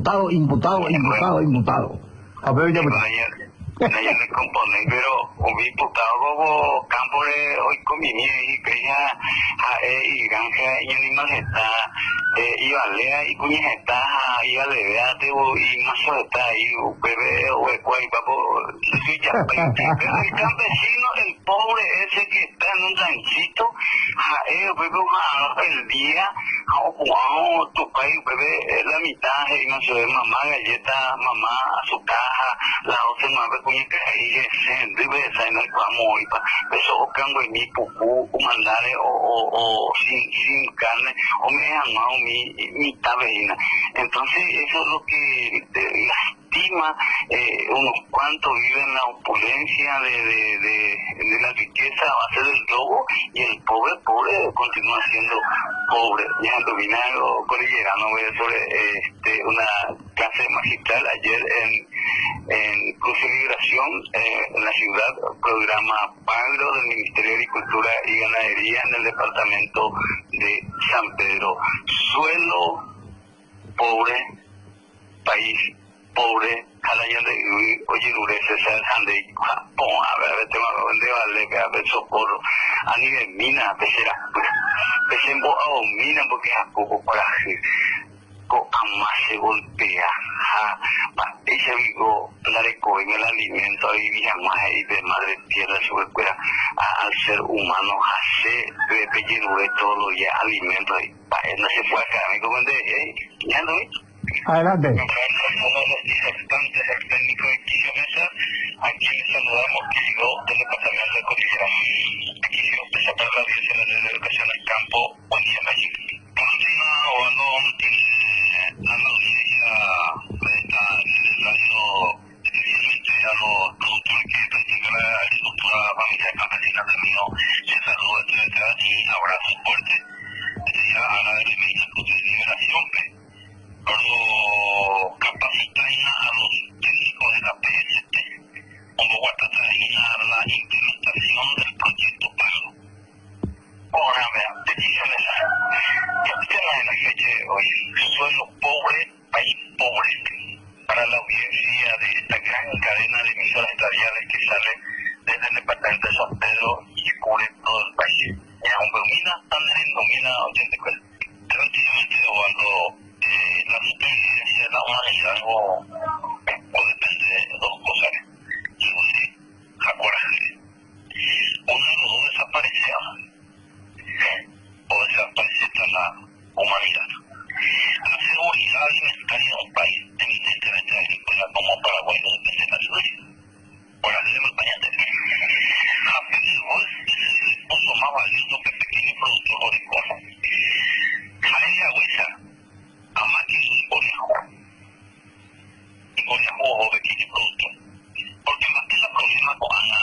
Speaker 5: A ver, ya
Speaker 8: no le compone, pero un diputado como campo de hoy con mi y que ya y granja y animal está iba a leer y cuña está iba a leer y más está y bebé o el cual pero el campesino, el pobre ese que está en un ranchito bebé el día o tu país bebé la mitad y no se ve mamá galleta mamá su caja la otra más cuña que ahí es debe ser en el cuamo y eso cango y mi pupu mandare o sin carne o me ama o mi tabelina. Entonces eso es lo que lastima unos cuantos viven la opulencia de la riqueza a base del robo y el pobre continúa siendo pobre. Ya domina cordillerano sobre una clase magistral ayer en Cruz y Migración en la ciudad, programa Pagro del Ministerio de Agricultura y Ganadería en el departamento de San Pedro. Suelo pobre, país pobre, Jalayan de Oyerure, César Handey, Japón, a ver, tema de vale, a ver, socorro, a nivel mina, pecera, pesembo a mina, porque a poco coraje. Más se golpea, ese vivo la recoge el alimento y vía más de madre tierra sobre cuera al ser humano hace de pellejo de todo lo ya alimento ahí no se fue acá me comenté ya no
Speaker 5: adelante
Speaker 8: el técnico de Quisio Mesa a quien le saludamos que llegó del departamento de Cordillera Quisio pesa para la dirección de educación al campo buen día México la audiencia está celebrando especialmente a los productores que practican la agricultura familiar campesina terminó se saludo y abrazo fuerte ya a la de liberación pero capacitan a los técnicos de la PST como guardatraína la implementación del proyecto PASO. Ahora vean, decisiones el tema de la fecha de hoy, suelo pobre, país pobre, para la audiencia de esta gran cadena de emisoras radiales que sale desde el departamento de San Pedro y que cubre todo el país. Ya un domina, Andrés domina 84. Efectivamente, cuando la supervivencia de la humanidad o depende de dos cosas, y la coraje. Uno de los dos desaparecía o desaparece la humanidad. La seguridad alimentaria de un país, evidentemente agrícola como Paraguay, no depende de la seguridad. Por la ley de montañante. Es el esposo más valioso que el pequeño productor agrícola. Jaime Agüeza, a máquina de un conejo. Y conejo o pequeño productor. Porque más que el problema con Ana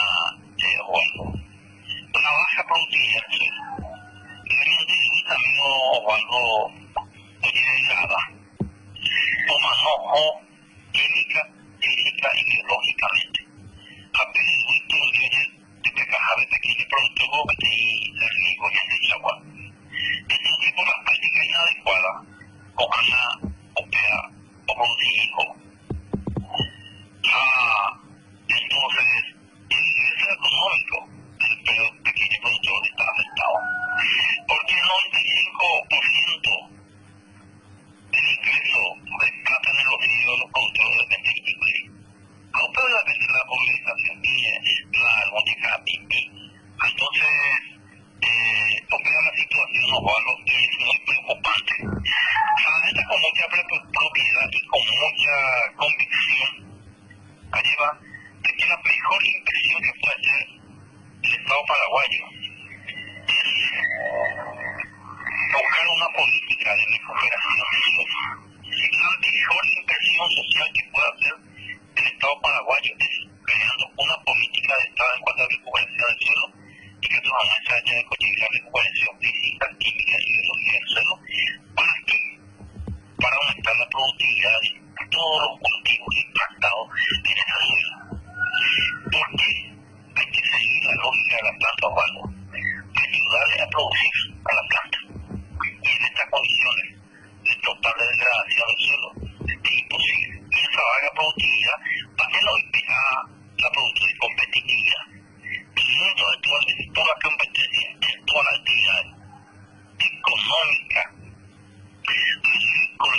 Speaker 8: una baja productividad. Realmente el camino cuando no tiene nada. Toma enojo química, física y biológicamente. Apenas el gusto de pecajar de pequeño productor que tiene el riesgo de agua. Entonces, por las prácticas inadecuadas, Cojana opera o consigo. Estos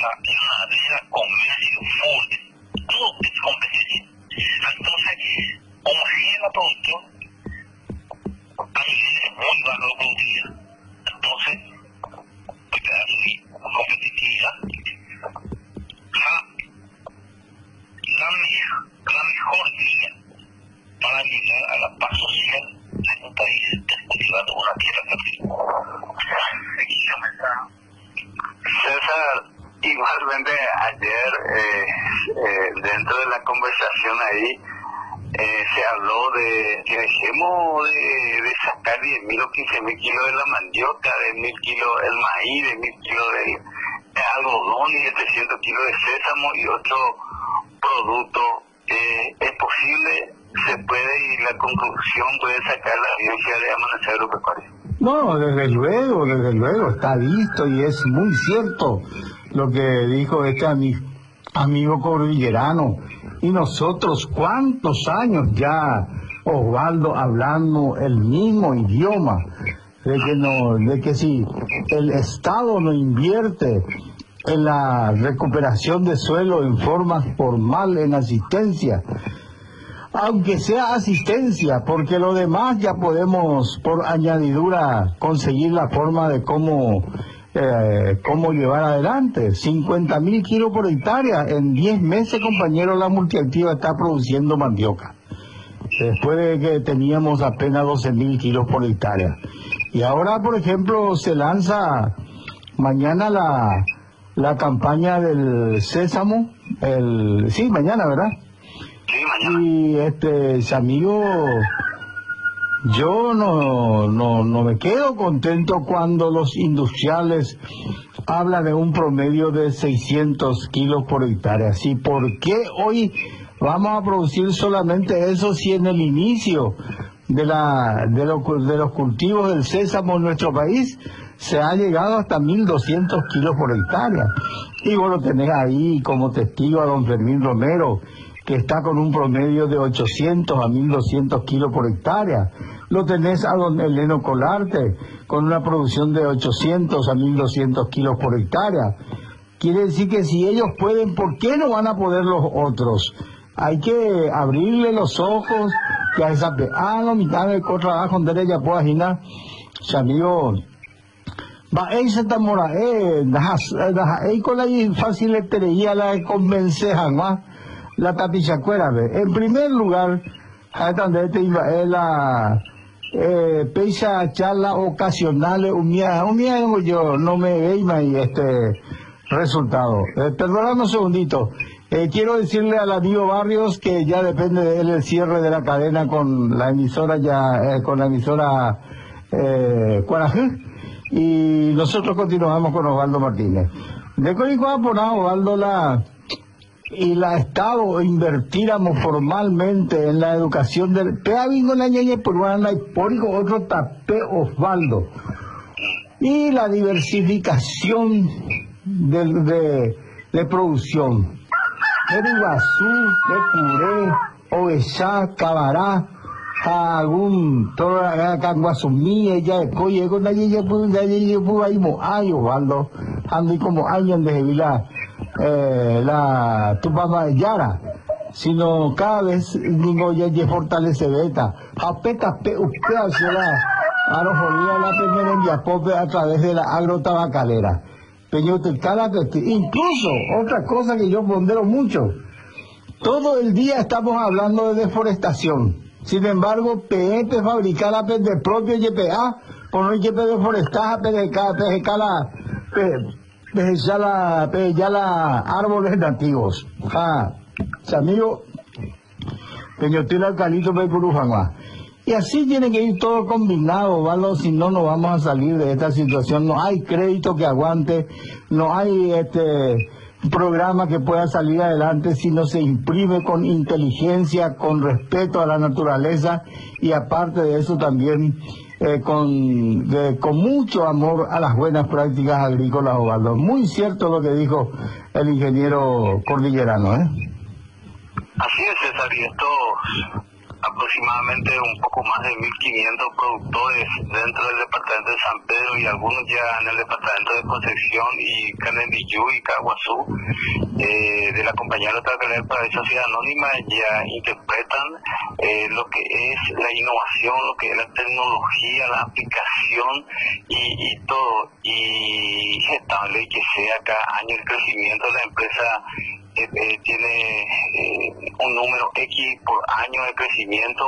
Speaker 8: ganadera, comercio, food, todo es competencia. Entonces, como si la producción a niveles muy bajos de productividad. Entonces, pues te da una competitividad. La mejor vía para llegar a la paz social en un país es cultivando una tierra fértil. César, igualmente ayer dentro de la conversación ahí se habló de que dejemos de sacar 10.000 o 15.000 kilos de la mandioca, de 1.000 kilos del maíz, de 1.000 kilos de algodón y de 300 kilos de sésamo y otro producto. Es posible, se puede, y la conclusión puede sacar la audiencia de Amanecer Agropecuario.
Speaker 5: No, desde luego, está visto y es muy cierto lo que dijo este amigo cordillerano. Y nosotros, ¿cuántos años ya, Osvaldo, hablando el mismo idioma? De que si el Estado no invierte en la recuperación de suelo en forma formal, en asistencia, aunque sea asistencia, porque lo demás ya podemos por añadidura conseguir la forma de cómo llevar adelante. 50.000 kilos por hectárea en 10 meses, compañero, la multiactiva está produciendo mandioca, después de que teníamos apenas 12.000 kilos por hectárea. Y ahora, por ejemplo, se lanza mañana la campaña del sésamo, sí, mañana, ¿verdad?
Speaker 8: Sí, mañana.
Speaker 5: Y amigo, yo no me quedo contento cuando los industriales hablan de un promedio de 600 kilos por hectárea. ¿Sí? ¿Por qué hoy vamos a producir solamente eso si en el inicio de los cultivos del sésamo en nuestro país se ha llegado hasta 1.200 kilos por hectárea? Y vos lo tenés ahí como testigo a don Fermín Romero, que está con un promedio de 800 a 1.200 kilos por hectárea. Lo tenés a don Heleno Colarte, con una producción de 800 a 1.200 kilos por hectárea. Quiere decir que si ellos pueden, ¿por qué no van a poder los otros? Hay que abrirle los ojos, que a esa no mitad de trabajo en derecha pueda girar. Amigo, va a esa tamora, con la facilitería la convencejan más. La tapichacuera, en primer lugar, la peisa charla ocasionales, yo no me veía y resultado. Perdóname un segundito. Quiero decirle al amigo Barrios que ya depende de él el cierre de la cadena con la emisora Cuarajú, y nosotros continuamos con Osvaldo Martínez. De Coricua por Osvaldo y la Estado invertiéramos formalmente en la educación del peabingo la ñeñe peruana y por otro tapé Osvaldo, y la diversificación de producción de Iguazú, de Curé, Ovechá, Cabará, algún toda Canguasumí, ella de Coye, con la ñeñe ahí Osvaldo, ando como años de Vila la Tupama de Yara, sino cada vez digo ya fortalece beta apeta usted hacia la arofolía la primera en Yapope a través de la agrotabacalera Peñotecala, incluso otra cosa que yo pondero mucho, todo el día estamos hablando de deforestación, sin embargo PEP fabricar de propio YPA por no YP deforestar PGK la árboles nativos. Amigo, Peñotil Alcalito Pepurujangua. Y así tiene que ir todo combinado, ¿vale? Si no, no vamos a salir de esta situación. No hay crédito que aguante, no hay programa que pueda salir adelante si no se imprime con inteligencia, con respeto a la naturaleza y aparte de eso también con mucho amor a las buenas prácticas agrícolas, Osvaldo. Muy cierto lo que dijo el ingeniero cordillerano,
Speaker 8: Así es, César, y esto aproximadamente un poco más de 1.500 productores dentro del departamento de San Pedro y algunos ya en el departamento de Concepción y Canendillú y Caguazú, de la compañía Tabacalera del Paraíso Sociedad Anónima, ya interpretan lo que es la innovación, lo que es la tecnología, la aplicación y todo, y se establece que sea cada año el crecimiento de la empresa tiene un número X por año de crecimiento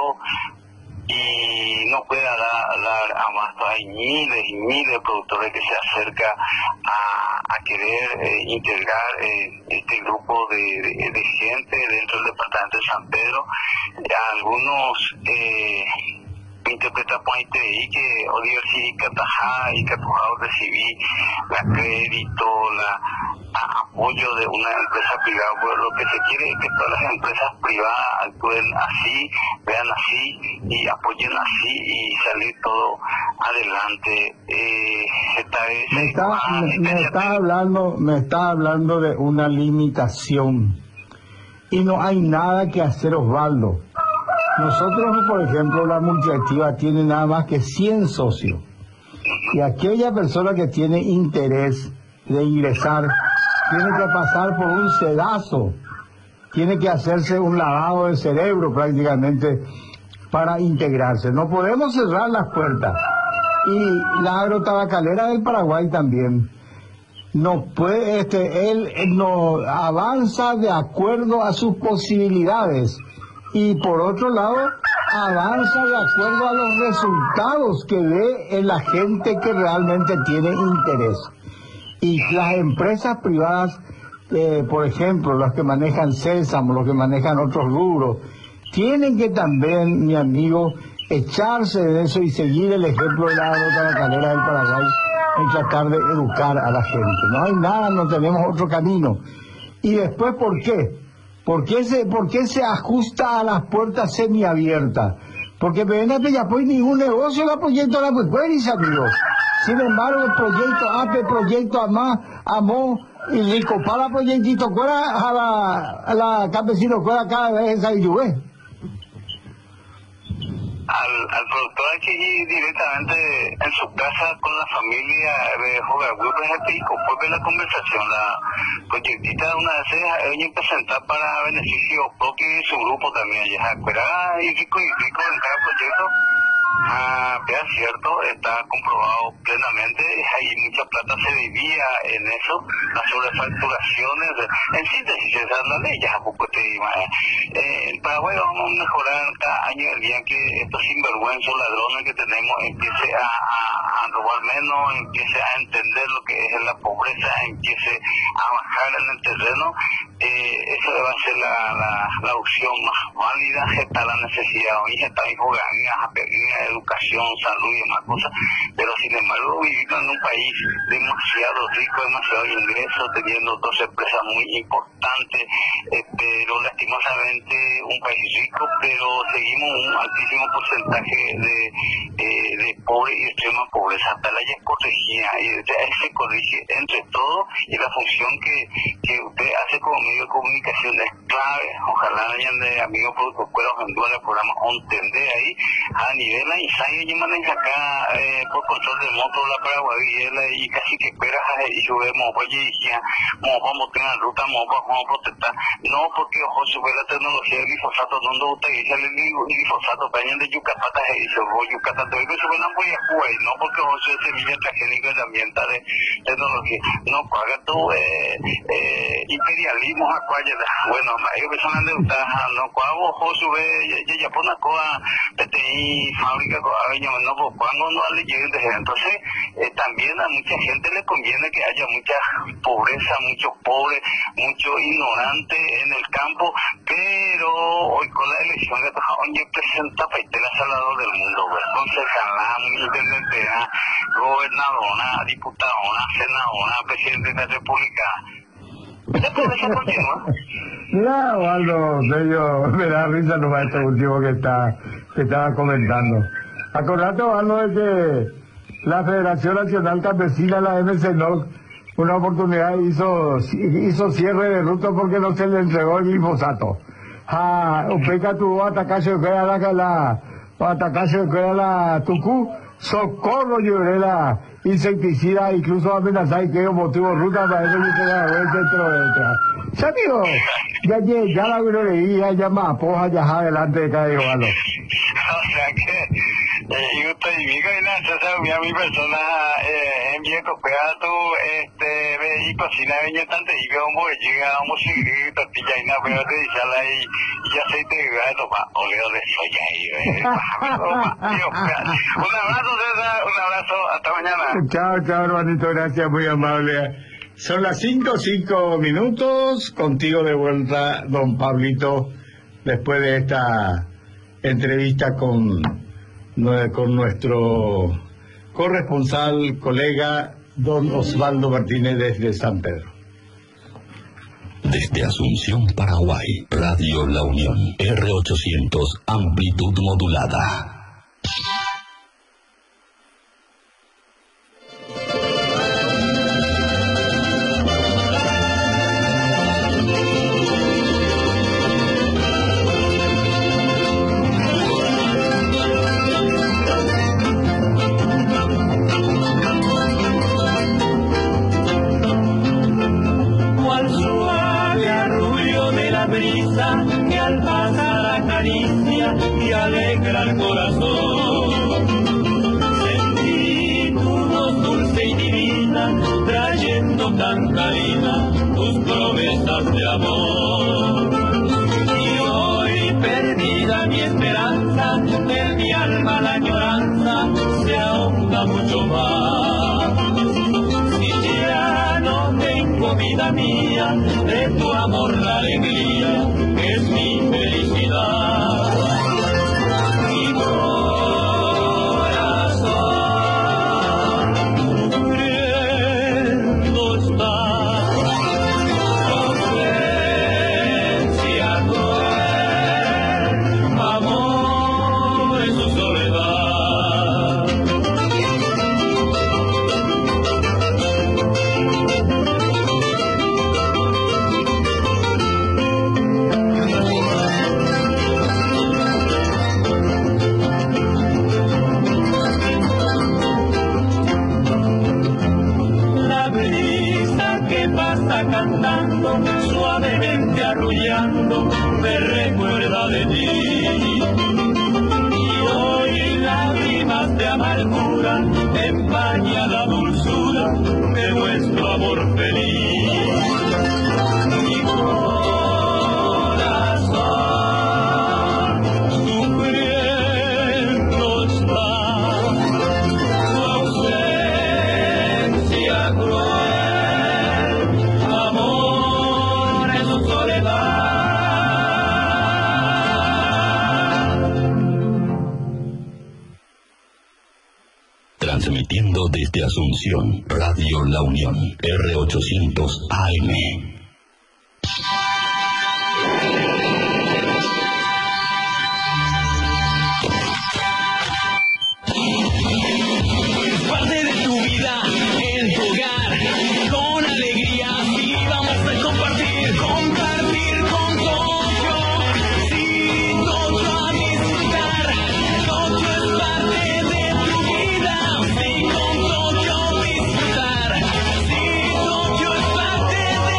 Speaker 8: y no puede dar abasto. Hay miles y miles de productores que se acercan a querer integrar este grupo de gente dentro del departamento de San Pedro. Algunos interpreta por ITI que o diversifica tajá y que pueda recibir la crédito, apoyo de una empresa privada. Pues lo que se quiere es que todas las empresas privadas actúen así, vean así y apoyen así y salir todo adelante.
Speaker 5: Me está hablando de una limitación y no hay nada que hacer, Osvaldo. Nosotros, por ejemplo, la multiactiva tiene nada más que 100 socios. Y aquella persona que tiene interés de ingresar tiene que pasar por un sedazo, tiene que hacerse un lavado de cerebro prácticamente para integrarse. No podemos cerrar las puertas. Y la agrotabacalera del Paraguay también no puede, él no avanza de acuerdo a sus posibilidades. Y por otro lado, avanza de acuerdo a los resultados que ve en la gente que realmente tiene interés. Y las empresas privadas, por ejemplo, los que manejan Sésamo, los que manejan otros rubros, tienen que también, mi amigo, echarse de eso y seguir el ejemplo de la agrotabacalera del Paraguay en tratar de educar a la gente. No hay nada, no tenemos otro camino. Y después, ¿por qué? ¿Por qué se ajusta a las puertas semiabiertas? Porque venga ya pues ningún negocio la proyecto la pues amigos. Sin embargo, el proyecto APE, proyecto AMO, y le copara proyectito fuera a la campesino fuera cada vez esa ayuda.
Speaker 8: Al productor hay que ir directamente en su casa con la familia de jugar grupos de pico, pues ve la conversación, la proyectita una vez ellos presentar para beneficio propio y su grupo también, ya fuera y rico en cada proyecto. Es cierto, está comprobado plenamente, hay mucha plata se debía en eso, las sobrefacturaciones, en síntesis, esa es la ley, ya poco te digo. En Paraguay vamos a mejorar cada año el día que estos sinvergüenzos ladrones que tenemos empiece a robar menos, empiece a entender lo que es la pobreza, empiece a bajar en el terreno. Eso va a ser la opción más válida, está la necesidad, hoy está en educación, salud y demás cosas, pero sin embargo vivimos en un país demasiado rico, demasiado ingreso, teniendo dos empresas muy importantes, pero lastimosamente un país rico, pero seguimos un altísimo porcentaje de pobre y extrema pobreza. Hasta la ya es corregida, y se corrige entre todos, y la función que usted hace como medio de comunicación es clave. Ojalá hayan de amigos productores en el programa entender ahí a nivel de ensayo y maneja acá por control remoto la Paraguayela y casi que esperas y subimos oye y ya vamos a tener ruta vamos a protestar no porque ojo sube la tecnología del glifosato donde utiliza el glifosato pañan de yucatata y se voy yucatata y eso ven a voy a jugar no porque ojo es semilla transgénica de ambiental de tecnología no paga tu imperialismo bueno ellos que son de no cuavo ojo sube ya pone a coa PTI fábrica no pues cuando no le lleguen de gente. Entonces también a mucha gente le conviene que haya mucha pobreza, mucho pobre, mucho ignorante en el campo, pero hoy con la elección de Oye presenta Paitela Salvador del mundo, concejala, intendente, gobernadora, diputada, senadora, presidente de la República. ¿Esa pobreza continúa?
Speaker 5: Mira, Waldo, me da risa nomás este último que estaba comentando. Acordate, Waldo, de que la Federación Nacional Campesina, la MCNOC, una oportunidad hizo cierre de ruta porque no se le entregó el glifosato. upeka tu atacarse que la tucú, socorro lloré la insecticida, incluso amenazar y que yo motivo ruta para eso que queda dentro de otra. Amigo, ya la grolería, ya más poja, ya adelante de cada igual.
Speaker 8: O sea que yo estoy bien en la a mi persona en viejo pegato ve y cocina veña tanto y veo un llega un musiquito tortilla y nada pero te dice la y ya aceite de gato pa oleo de soya ahí un abrazo César, un abrazo, hasta mañana.
Speaker 5: Chao hermanito, gracias, muy amable. Son las 5:05 contigo de vuelta, don Pablito, después de esta entrevista con nuestro corresponsal, colega, don Osvaldo Martínez desde San Pedro.
Speaker 1: Desde Asunción, Paraguay, Radio La Unión, R800, amplitud modulada.
Speaker 9: Que al pasar acaricia y alegra el corazón. Sentí tu voz dulce y divina, trayendo tanta vida tus promesas de amor. Y hoy perdida mi esperanza, en mi alma la añoranza se ahonda mucho más. Si ya no tengo vida mía, de tu amor la alegría es mi felicidad. Mi corazón sufriendo está, ausencia cruel, amor en su soledad. Cantando, suavemente arrullando, me recuerda de ti. Y hoy lágrimas de amargura empaña la dulzura de nuestro amor feliz. Mi corazón sufriendo está, su ausencia cruel.
Speaker 1: Transmitiendo desde Asunción, Radio La Unión, R800 AM.
Speaker 9: Parte de tu vida en tu hogar, con alegría, sí, vamos a compartir con Tocho, sí, Tocho a disfrutar, Tocho es parte de tu vida, sí, con Tocho disfrutar, sí, Tocho es parte de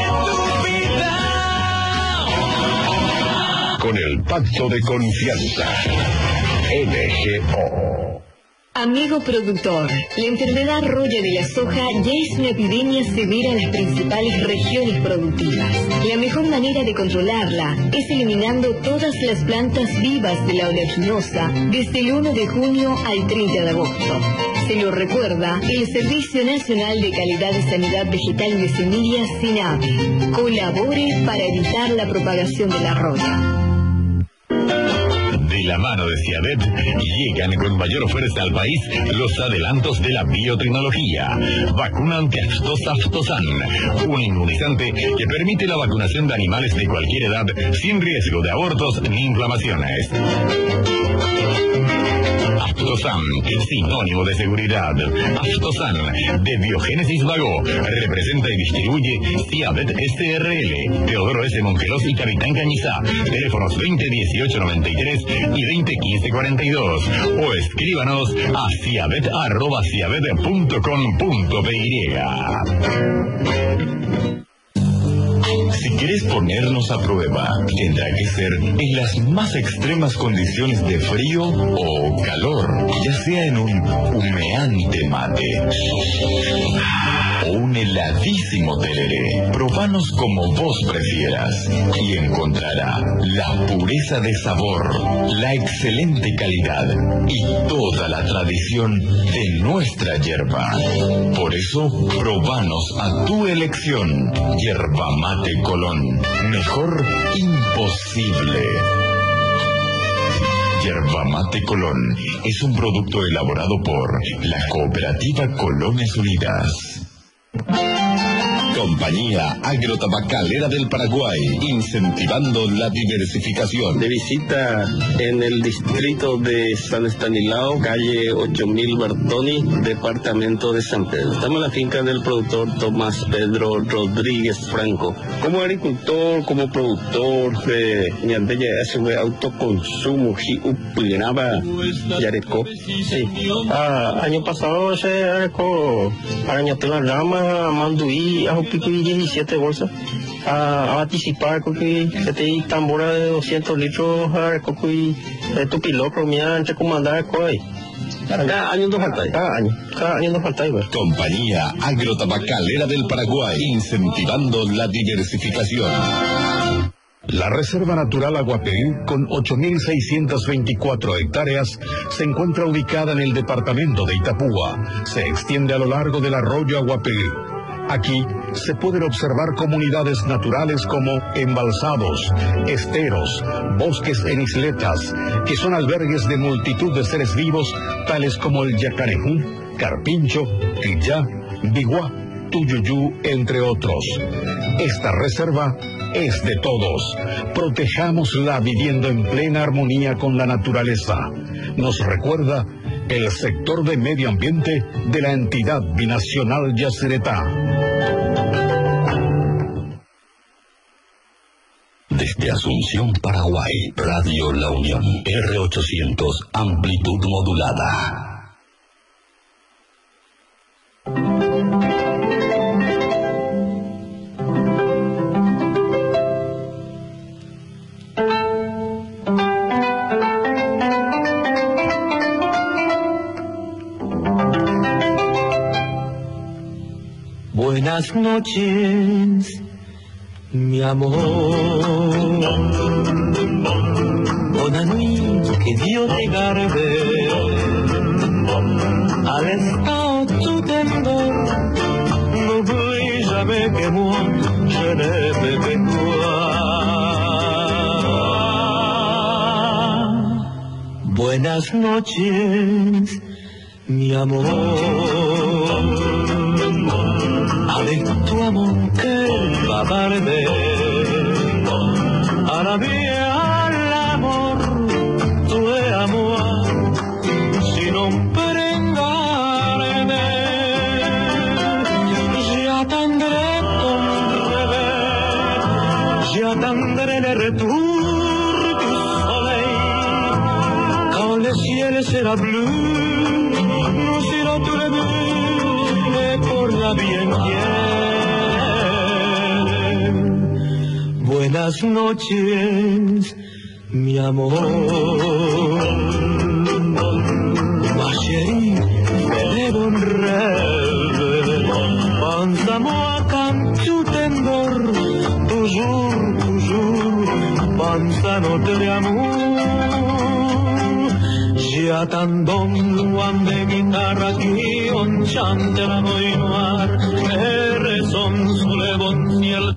Speaker 9: tu vida.
Speaker 2: Con el pacto de confianza, NGO.
Speaker 10: Amigo productor, la enfermedad roya de la soja ya es una epidemia severa en las principales regiones productivas. La mejor manera de controlarla es eliminando todas las plantas vivas de la oleaginosa desde el 1 de junio al 30 de agosto. Se lo recuerda el Servicio Nacional de Calidad de Sanidad Vegetal y de Semillas, SINAVE. Colabore para evitar la propagación de la roya.
Speaker 1: De la mano de Ciavet llegan con mayor fuerza al país los adelantos de la biotecnología. Vacuna antiaftosa Aftosan, un inmunizante que permite la vacunación de animales de cualquier edad sin riesgo de abortos ni inflamaciones. Aftosan, sinónimo de seguridad. Aftosan, de Biogénesis Vago, representa y distribuye Ciavet SRL, Teodoro S. Mongelos y Capitán Cañizá. Teléfonos 2018-93 y 2015-42. O escríbanos a ciavet@ciavet.com.py. Si quieres ponernos a prueba, tendrá que ser en las más extremas condiciones de frío o calor, ya sea en un humeante mate o un heladísimo tereré. Probanos como vos prefieras y encontrará la pureza de sabor, la excelente calidad y toda la tradición de nuestra yerba. Por eso, probanos a tu elección. Yerba Mate Colón. Mejor imposible. Yerba Mate Colón es un producto elaborado por la Cooperativa Colones Unidas. Compañía Agrotabacalera del Paraguay, incentivando la diversificación.
Speaker 6: De visita en el distrito de San Estanislao, calle 8000 Bertoni, departamento de San Pedro. Estamos en la finca del productor Tomás Pedro Rodríguez Franco. Como agricultor, como productor de ñandella de autoconsumo, upinaba Yareco. Sí. Año pasado se arecó arañate la rama, manduí, pico y 17 bolsas a anticipar que te tambora de 200 litros a cocuy tu piloto mía entre comandar coi cada año nos falta, cada año nos falta.
Speaker 1: Compañía Agrotabacalera del Paraguay, incentivando la diversificación. La Reserva Natural Aguapé, con 8.624 hectáreas, se encuentra ubicada en el departamento de Itapúa. Se extiende a lo largo del arroyo Aguapé. Aquí se pueden observar comunidades naturales como embalsados, esteros, bosques en isletas, que son albergues de multitud de seres vivos, tales como el yacarejú, carpincho, quillá, biguá, tuyuyú, entre otros. Esta reserva es de todos. Protejámosla viviendo en plena armonía con la naturaleza. Nos recuerda el sector de medio ambiente de la entidad binacional Yacyretá. Desde Asunción, Paraguay, Radio La Unión, R800, amplitud modulada.
Speaker 11: Buenas noches, mi amor. Bona nuit, que Dios te guarde. Al estado tu temor, n'oublie jamais que moi, je ne peux que toi. Buenas noches, mi amor. Avec toi mon cœur va barber à la vie et à la mort, tu es à moi, si non per engager, j'attendrai ton réveil, j'attendrai le retour du soleil, quand le ciel sera bleu, nous serons tous les deux. Por la bien quiere. Buenas noches, mi amor. Ma chérie, fais de bons rêves. Pense à moi quand tu t'endors. Toujours, toujours, pense à notre amour. J'attendons loin de guitarra qui on chante la nuit noire et résonne sous le bon ciel.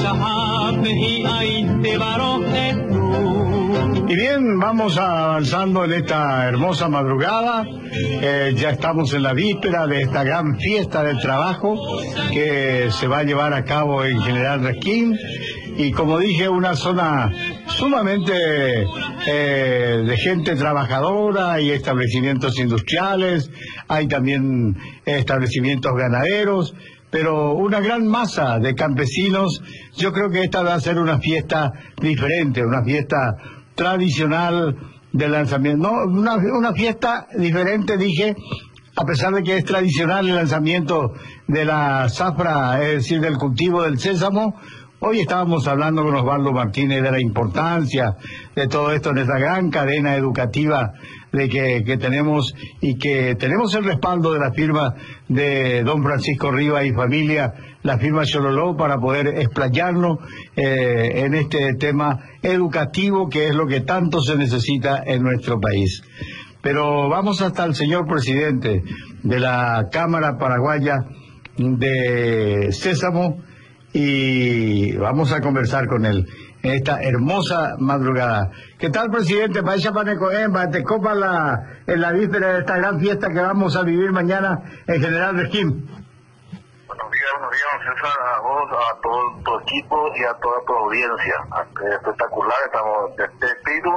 Speaker 5: Y bien, vamos avanzando en esta hermosa madrugada. Ya estamos en la víspera de esta gran fiesta del trabajo que se va a llevar a cabo en General Resquín. Y como dije, una zona sumamente de gente trabajadora y establecimientos industriales, hay también establecimientos ganaderos, pero una gran masa de campesinos. Yo creo que esta va a ser una fiesta diferente, una fiesta tradicional de lanzamiento. No, una fiesta diferente, dije, a pesar de que es tradicional el lanzamiento de la zafra, es decir, del cultivo del sésamo. Hoy estábamos hablando con Osvaldo Martínez de la importancia de todo esto en esta gran cadena educativa de que tenemos, y que tenemos el respaldo de la firma de don Francisco Rivas y familia, la firma Chololó, para poder explayarnos en este tema educativo, que es lo que tanto se necesita en nuestro país. Pero vamos hasta el señor presidente de la Cámara Paraguaya de Sésamo y vamos a conversar con él en esta hermosa madrugada. ¿Qué tal, presidente? Vaya para te copa en la víspera de esta gran fiesta que vamos a vivir mañana en General Resquín.
Speaker 8: Buenos días, César, a vos, a todo tu equipo y a toda tu audiencia. Espectacular, estamos de espíritu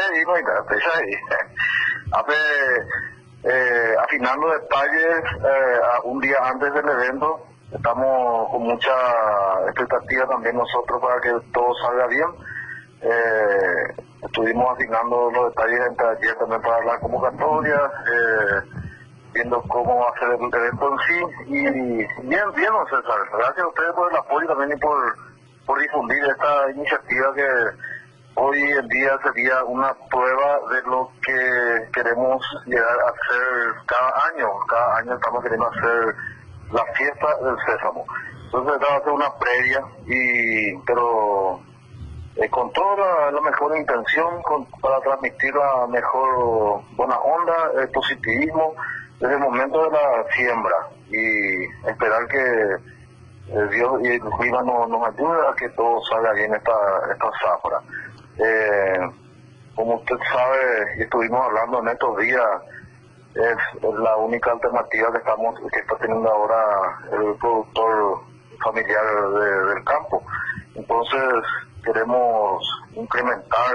Speaker 8: afinando detalles un día antes del evento. Estamos con mucha expectativa también nosotros para que todo salga bien. Estuvimos asignando los detalles entre ayer también para la convocatoria, viendo cómo va a ser el evento en sí. Y bien, don César, gracias a ustedes por el apoyo también y por difundir esta iniciativa que hoy en día sería una prueba de lo que queremos llegar a hacer cada año. Cada año estamos queriendo hacer la fiesta del sésamo. Entonces esta va a ser una previa, pero con toda la mejor intención, para transmitir la mejor buena onda, el positivismo desde el momento de la siembra, y esperar que Dios y el clima nos ayude a que todo salga bien esta zafra. Como usted sabe, y estuvimos hablando en estos días, es la única alternativa que está teniendo ahora el productor familiar del campo. Entonces queremos incrementar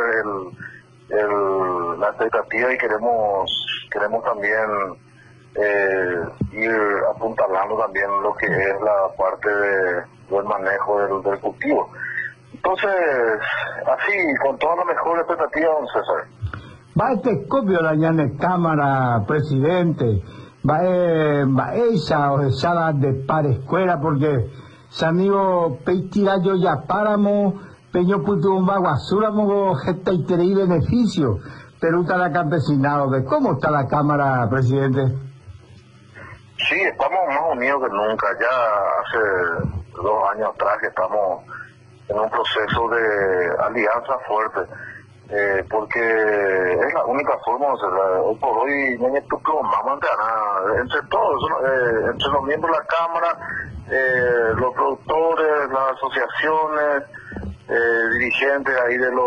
Speaker 8: la expectativa y queremos también ir apuntalando también lo que es la parte del manejo del cultivo. Entonces, así, con toda la mejor expectativa, don César.
Speaker 5: Va este copio la llane Cámara, presidente, va esa o esa de para escuela, porque se amigo peitira yo ya páramo, peño puto un basura, gente y beneficio, pero está la campesinado. ¿De cómo está la Cámara, presidente?
Speaker 8: Sí, estamos más unidos que nunca. Ya hace 2 años atrás que estamos en un proceso de alianza fuerte. Porque es la única forma, o sea, hoy por hoy entre todos, entre los miembros de la Cámara, los productores, las asociaciones, dirigentes ahí de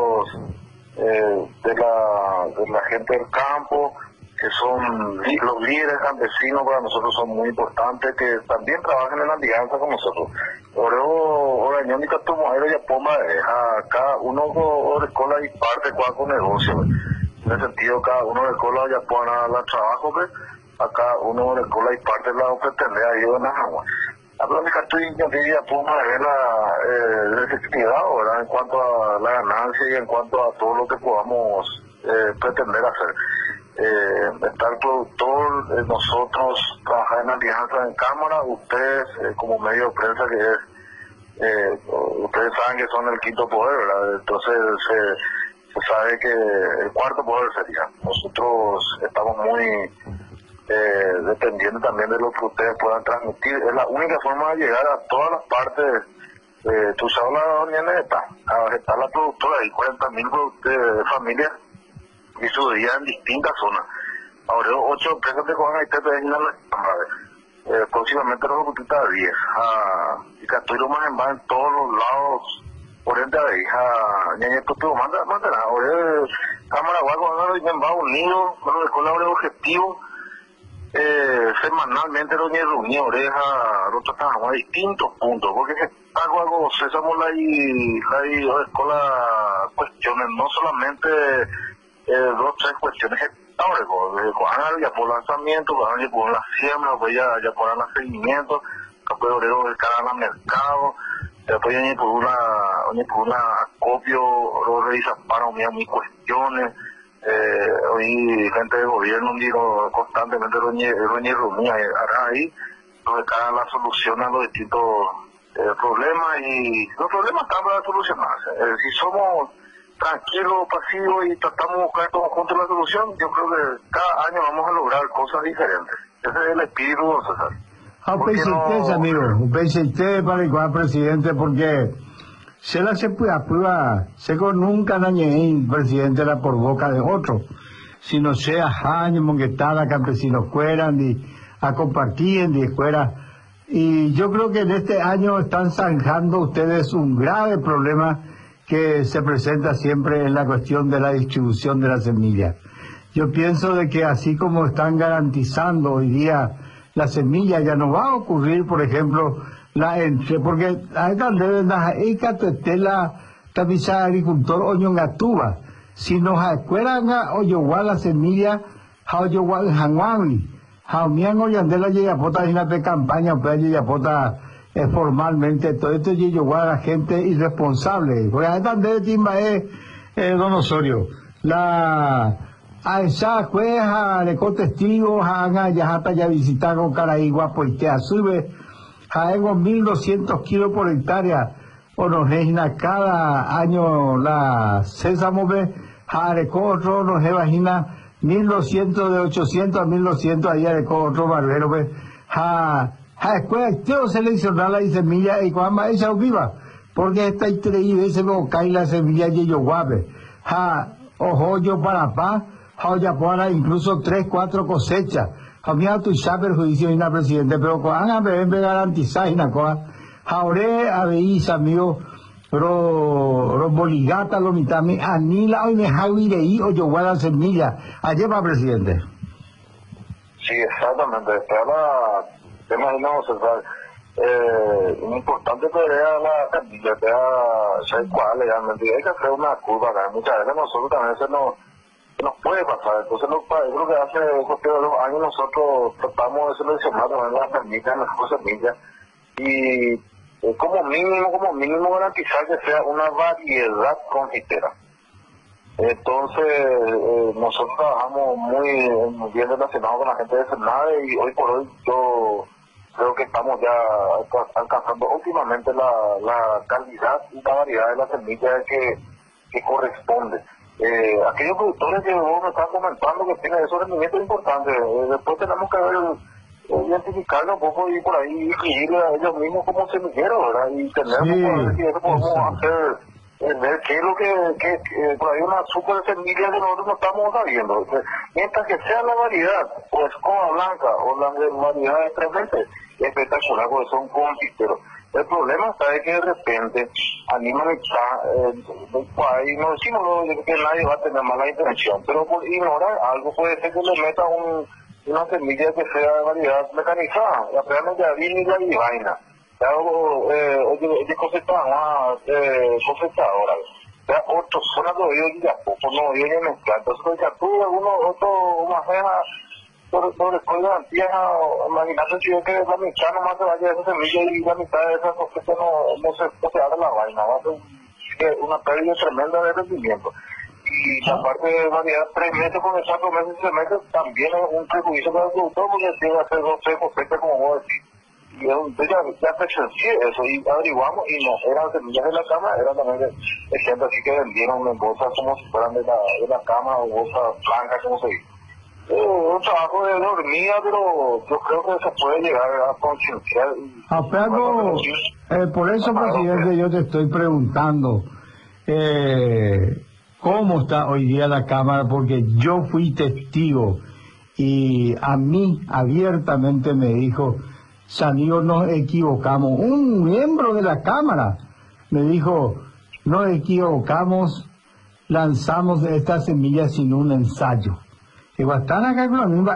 Speaker 8: la gente del campo, que son los líderes campesinos, para nosotros son muy importantes, que también trabajan en la alianza con nosotros. Ahora ñónica tomo aire ya poma cada uno recola y parte con negocio. En ese sentido, cada uno recola ya pone la trabajo, acá uno recola y parte la pretende ahí en la agua. Hablo de que ya poma la efectividad, ¿verdad? En cuanto a la ganancia y en cuanto a todo lo que podamos pretender hacer. Está el productor, nosotros trabajar en alianza en Cámara, ustedes como medio de prensa que es, ustedes saben que son el quinto poder, ¿verdad? Entonces se sabe que el cuarto poder sería. Nosotros estamos muy dependientes también de lo que ustedes puedan transmitir. Es la única forma de llegar a todas las partes. Tú sabes la doña Neta, está la productora, hay 40.000 familias y su día en distintas zonas. Ahora 8 empresas de cojan ahí te ven en la Cámara. próximamente los Butita 10, y que estoy lo más en todos los lados, oriente a la hija, ñañe tu manda, cámara guaco, en va unido, con los escuelas objetivos, semanalmente los reuniones, oreja, nosotros trabajamos a distintos puntos, porque algo cesamos la escuela cuestiones, no solamente 2 o 3 cuestiones ya por lanzamiento, ya por la siembra, pues ya por el seguimiento, después obrero del canal al mercado, después ya por una acopio, lo revisan para mis cuestiones, hoy gente de gobierno digo constantemente reunía ahí, donde cada la solución a los distintos problemas, y los problemas están para solucionarse. Si somos tranquilos, pasivos y tratamos de buscar todos juntos la solución, yo creo que cada año vamos a lograr cosas diferentes. Ese es el espíritu, César.
Speaker 5: Amigo, pensé para el presidente, porque se la se puede aprueba, se con nunca dañe presidente la por boca de otro, sino sea años monguetada, campesinos fueran y a compartir y fuera. Y yo creo que en este año están zanjando ustedes un grave problema que se presenta siempre en la cuestión de la distribución de la semilla. Yo pienso de que así como están garantizando hoy día la semilla, ya no va a ocurrir, por ejemplo, porque a esta deben dar la camisa agricultor oñongatuba. Si nos acuerdan a oyoguá la semilla, a oyoguá el hanguawi, a mian oyandela yeyapota en la campaña, pues yeyapota formalmente, todo esto oyoguá la gente irresponsable. Porque a esta debe timba don Osorio, a esa jueza le con testigos, a yajata ya visitaron Caraigua, pues te sube a 1.200 kilos por hectárea, o nos reina cada año la sésamo, a otro nos imagina 1.200, de 800 a 1.200, ahí a otro barbero, a escuela, quiero seleccionar la semilla y cuando ella viva, porque esta increíble se me cae la semilla y yo guape, ojo yo para paz, ya para incluso 3, 4 cosechas. A mí a tu ya perjuicio y presidente, pero cuando me garantizar y una cosa, ahora habéis amigo, boligata, lo mitami, anila, hoy me javireí o yo guarda semilla. Ayer va presidente.
Speaker 8: Sí, exactamente. Te imaginamos, lo importante que vea la semilla, ¿sabes cuál? Hay que hacer una curva, muchas veces nosotros también nos puede pasar. Entonces creo que hace cuestión de 2 años nosotros tratamos de seleccionar las semillas, mejor semillas, y como mínimo garantizar que sea una variedad confitera. Entonces nosotros trabajamos muy bien relacionados con la gente de Senade, y hoy por hoy yo creo que estamos ya alcanzando últimamente la calidad y la variedad de las semillas que corresponde. Aquellos productores que vos me estás comentando que tienen esos rendimientos importantes, después tenemos que identificarlo un poco y por ahí exigirle a ellos mismos como semilleros, ¿verdad? Y tener un si eso podemos hacer, ver qué es lo que por ahí una super semilla que nosotros no estamos sabiendo. Mientras que sea la variedad, o escoba blanca, o la variedad de 3 meses, espectacular, porque son confiteros. El problema está de que de repente animan y no decimos que nadie va a tener mala intención, pero por ignorar algo puede ser que le meta una semilla que sea de variedad mecanizada, la plena de abril y vaina. Oye, cosechadora. Ya otros son los oídos ya poco, no oídos ya mezclar. Entonces, ya tú, algunos otros más sobre cosas antiguas, imagínate si es que la mitad nomás se vaya de esa semilla y la mitad de esa cosecha no se haga la vaina, va a ser una pérdida tremenda de rendimiento. Y la parte de variedad 3 meses con 4 meses y 6 meses también es un prejuicio para el productor, porque tiene que hacer 2 o 3 cosechas como vos decís. Y ya presencié eso y averiguamos, y no eran semillas de la cama, eran también de gente así que vendieron en bolsas como si fueran de la cama, o bolsas blancas, como se dice. Un trabajo de hormiga, pero yo creo que se puede llegar a concienciar.
Speaker 5: Por eso, presidente, yo te estoy preguntando cómo está hoy día la Cámara, porque yo fui testigo y a mí abiertamente me dijo Amigo, nos equivocamos. Un miembro de la Cámara me dijo, nos equivocamos, lanzamos esta semilla sin un ensayo. Digo, están acá con la misma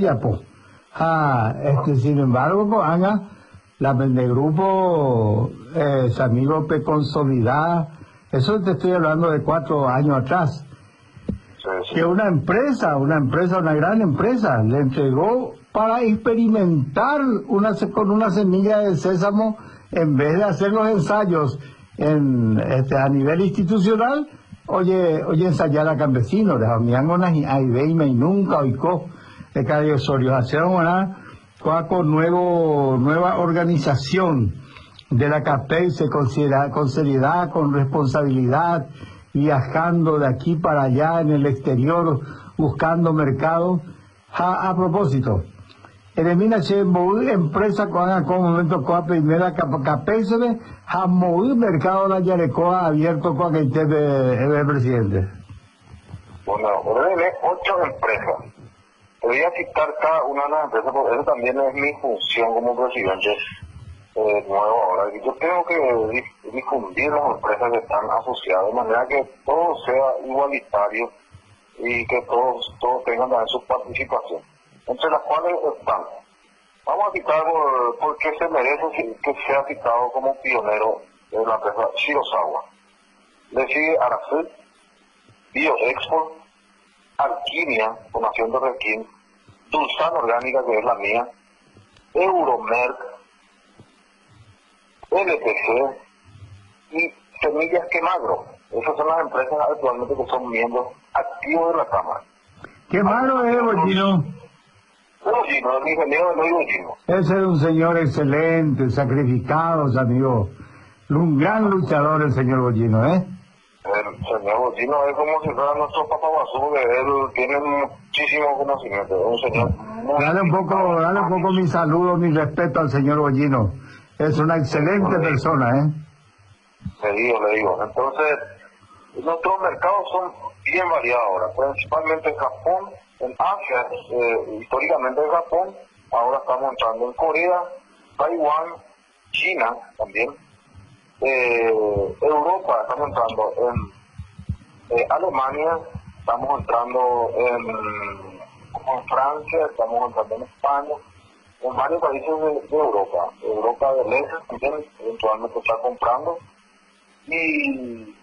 Speaker 5: sin embargo, pues haga la de grupo Amigo P consolidada, eso te estoy hablando de 4 años atrás. Que una gran empresa, le entregó para experimentar con una semilla de sésamo, en vez de hacer los ensayos a nivel institucional, oye ensayar a campesinos, de Amiangonas y Aibeima y nunca oicó de cada Osorio, hacer una nueva organización de la CAPEC, con seriedad, con responsabilidad, viajando de aquí para allá en el exterior, buscando mercado. A propósito, elimina empresa con momento con primera capézole a mover mercado la Yarecoa abierto con el presidente.
Speaker 12: Bueno, ordené 8 empresas. Voy a citar cada una de las empresas porque eso también es mi función como presidente nuevo ahora. Yo tengo que difundir las empresas que están asociadas de manera que todo sea igualitario y que todos tengan también su participación, entre las cuales están. Vamos a citar por qué se merece que sea citado como pionero de la empresa Shirosawa. Le sigue Aracel, Bioexport, Alquimia, Formación de Requín, Dulzán Orgánica, que es la mía, Euromerc, LPC y Semillas Quemagro. Esas son las empresas actualmente que son miembros activos de la Cámara.
Speaker 5: ¿Quemagro es, Bollino?
Speaker 12: Bollino, el ingeniero de Bollino.
Speaker 5: Ese es un señor excelente, sacrificado, amigo. Un gran luchador el señor Bollino, ¿eh?
Speaker 12: El señor Bollino es como si fuera nuestro papabazú, que él tiene muchísimo conocimiento. Es un señor
Speaker 5: dale un poco mi saludo, mi respeto al señor Bollino. Es una excelente persona, ¿eh?
Speaker 12: Le digo. Entonces, nuestros mercados son bien variados ahora, principalmente en Japón, en Asia, históricamente en Japón, ahora estamos entrando en Corea, Taiwán, China también, Europa, estamos entrando en Alemania, estamos entrando en Francia, estamos entrando en España, en varios países de Europa. Europa del Este también eventualmente está comprando. Y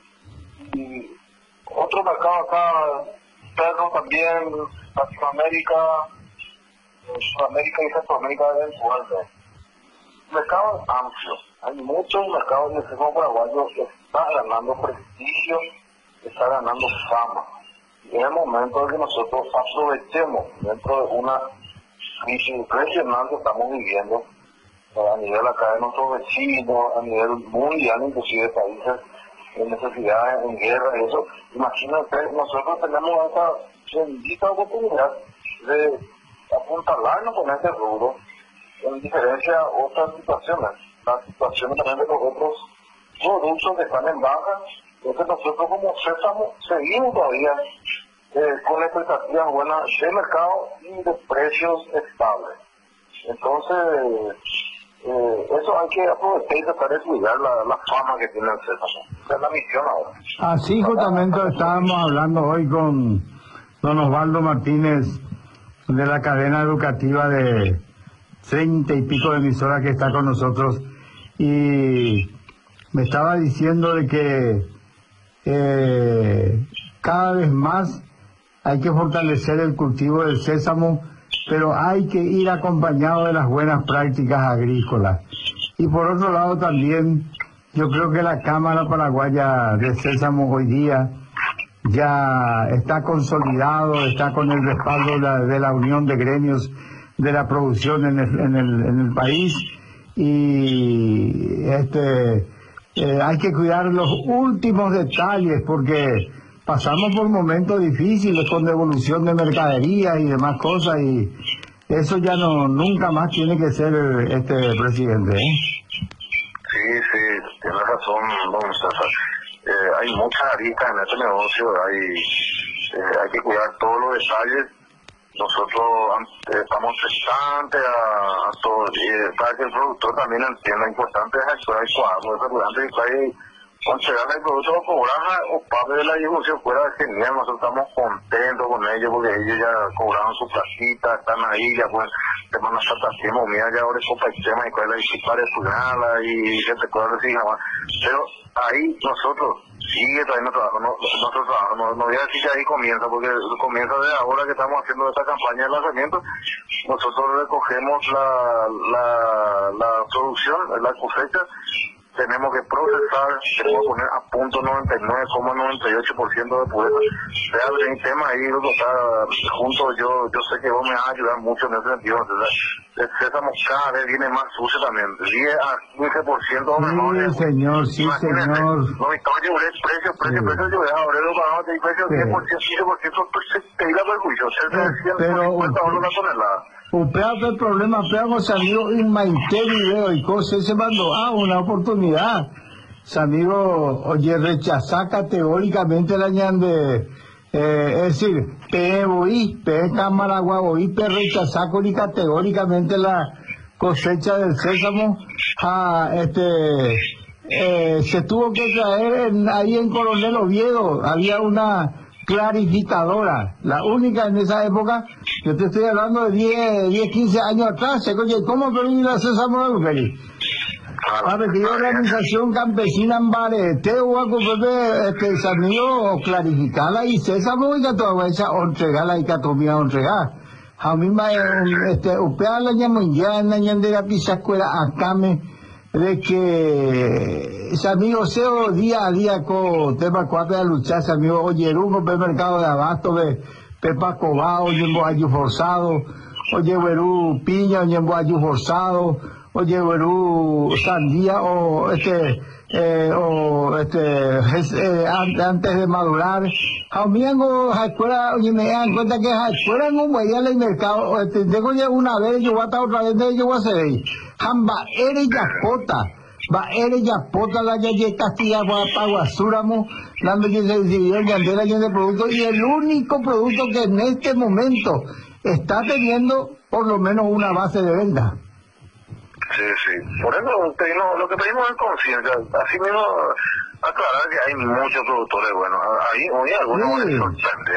Speaker 12: otro mercado acá, externo también, Latinoamérica, Sudamérica y Centroamérica eventualmente. Mercados amplios. Hay muchos mercados del sector paraguayo que está ganando prestigio, está ganando fama. Y es el momento de que nosotros aprovechemos dentro de una crisis regional que estamos viviendo a nivel acá de nuestros vecinos, a nivel mundial, inclusive de países en necesidades, en guerra y eso. Imagínate, nosotros tenemos esa bendita oportunidad de apuntalarnos con este rubro, en diferencia a otras situaciones. Las situaciones también de los otros productos que están en baja, es que nosotros como Sésamo seguimos todavía con expectativas buenas de mercado y de precios estables. Entonces, eso hay que aprovechar y tratar de cuidar la fama que tiene el Sésamo. Esa es la misión ahora.
Speaker 5: Así justamente estábamos hablando hoy con don Osvaldo Martínez de la cadena educativa de 30 y pico de emisoras que está con nosotros, y me estaba diciendo de que cada vez más hay que fortalecer el cultivo del sésamo, pero hay que ir acompañado de las buenas prácticas agrícolas. Y por otro lado también, yo creo que la Cámara Paraguaya de Sésamo hoy día ya está consolidado, está con el respaldo de la Unión de Gremios de la Producción en el país, y hay que cuidar los últimos detalles porque pasamos por momentos difíciles con devolución de mercadería y demás cosas, y eso ya nunca más tiene que ser presidente, ¿eh?
Speaker 12: Sí, tiene razón, don César. Hay muchas aristas en este negocio, hay que cuidar todos los detalles nosotros estamos cesantes a todo, para que el productor también entienda lo importante es actuar y con llegar al producto cobraja o parte de la distribución fuera genial, nosotros estamos contentos con ellos porque ellos ya cobraron su placita, están ahí, ya pues Semana Santa hacemos, mira ya ahora es copa y tema y cuál es la disipare y se te puede decir nada más, pero ahí nosotros sigue trayendo trabajo, nosotros trabajamos, no voy a decir que ahí comienza, porque comienza de ahora que estamos haciendo esta campaña de lanzamiento, nosotros recogemos la producción, la cosecha, tenemos que procesar, tenemos que poner a punto 99,98% de pureza. Realmente el tema ahí, junto yo sé que vos me vas a ayudar mucho en ese sentido. El sésamo cada vez viene más sucio también, 10 a 15% mejor.
Speaker 5: Sí, señor, sí,
Speaker 12: imagínate,
Speaker 5: señor.
Speaker 12: No, yo precio, yo voy a abrir los pagos, te precio 10%, 15%, te iba por el juicio, $150 la tonelada.
Speaker 5: El problema, pero amigo en Maite video y cosas se mandó una oportunidad. Amigo, oye, rechazar categóricamente la ñande, es decir, Cámara Guaboí, rechazar categóricamente la cosecha del sésamo. Se tuvo que traer ahí en Coronel Oviedo, había una clarificadora, la única en esa época. Yo te estoy hablando de 10, 15 años atrás. Oye, ¿cómo permite la Sésamo de Feliz? A ver, que organización campesina en Bareteo, amigo, clarificarla y Sésamo y que toda esa entregarla y que tomía entregar. A mí me, upea la ñamundia en la ñandera pisascuela acame de que ese amigo seo día a día con tema cuatro de luchar, ese amigo oye, un mercado de abasto de Pepa Cobao, oye, Boayu forzado, oye, Verú piña, oye, Boayu forzado, oye, Verú sandía, antes de madurar. A mí hago a escuela, oye, me dan cuenta que a escuela en un guayal el mercado, tengo ya una vez, yo voy a estar otra vez, yo voy a hacer ahí. Jamba, eres ya pota, la ya Castilla, Guapaguasúramo, dando que se decidió el llantera de producto, y el único producto que en este momento está teniendo por lo menos una base de venta.
Speaker 12: Sí. Por eso lo que pedimos es conciencia. Así mismo, aclarar que hay muchos productores buenos. Hay algunos que me sorprende.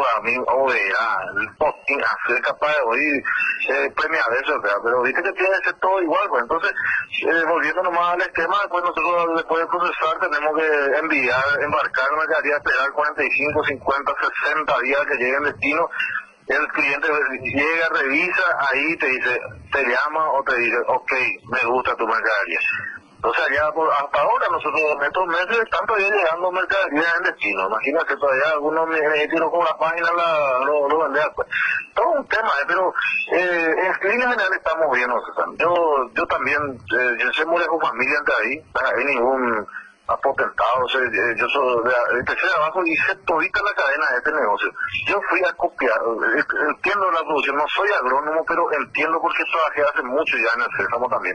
Speaker 12: El posting hacer capaz de hoy premiar eso, pero viste que tiene que ser todo igual. Pues entonces, volviendo nomás al esquema, pues nosotros después de procesar tenemos que embarcar mercadería, esperar 45, 50, 60 días que llegue al destino. El cliente llega, revisa, ahí te dice, te llama o te dice, ok, me gusta tu mercadería. Entonces ya hasta ahora nosotros en estos meses están todavía llegando mercaderías en destino. Imagínate, todavía algunos me tiro con la página lo venden. Pues. Todo un tema, pero en línea general estamos bien. Yo también, yo soy muy de familia entre ahí, no hay ningún apotentado, yo empecé de abajo y hice todita la cadena de este negocio. Yo fui a copiar, entiendo la producción, no soy agrónomo, pero entiendo porque trabajé hace mucho ya en el Sésamo también.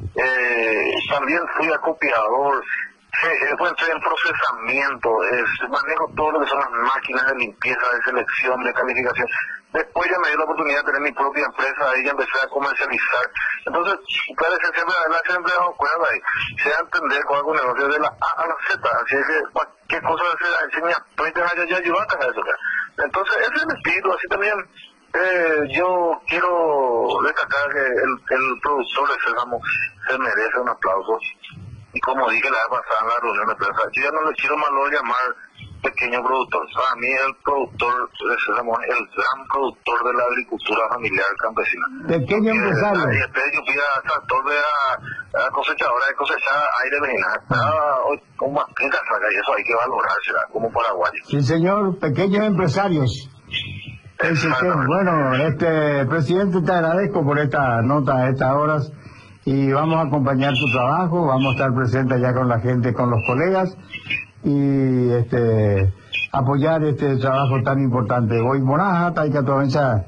Speaker 12: También fui acopiador, entré en procesamiento, manejo todo lo que son las máquinas de limpieza, de selección, de calificación. Después ya me dio la oportunidad de tener mi propia empresa, ahí ya empecé a comercializar. Entonces, parece siempre adelante, siempre damos cuenta ahí. Se va a entender con algún negocio de la A a la Z. Así es que cualquier cosa se enseña, pues ya ayudaste a eso. Entonces, ese es el espíritu, así también. Yo quiero destacar que el productor de Sésamo se merece un aplauso. Y como dije la vez pasada en la reunión de prensa, yo ya no le quiero más llamar pequeño productor. Para mí el productor de Sésamo es el gran productor de la agricultura familiar campesina.
Speaker 5: Pequeño empresario.
Speaker 12: Y después yo fui a tractor de la cosechadora de cosechar aire vegetal. Hoy como en Casaca, y eso hay que valorarse como paraguayo.
Speaker 5: Sí, señor, pequeños empresarios. Bueno, presidente, te agradezco por esta nota a estas horas y vamos a acompañar tu trabajo, vamos a estar presentes allá con la gente, con los colegas y apoyar este trabajo tan importante. Hoy Moraja, Taika Tovenza,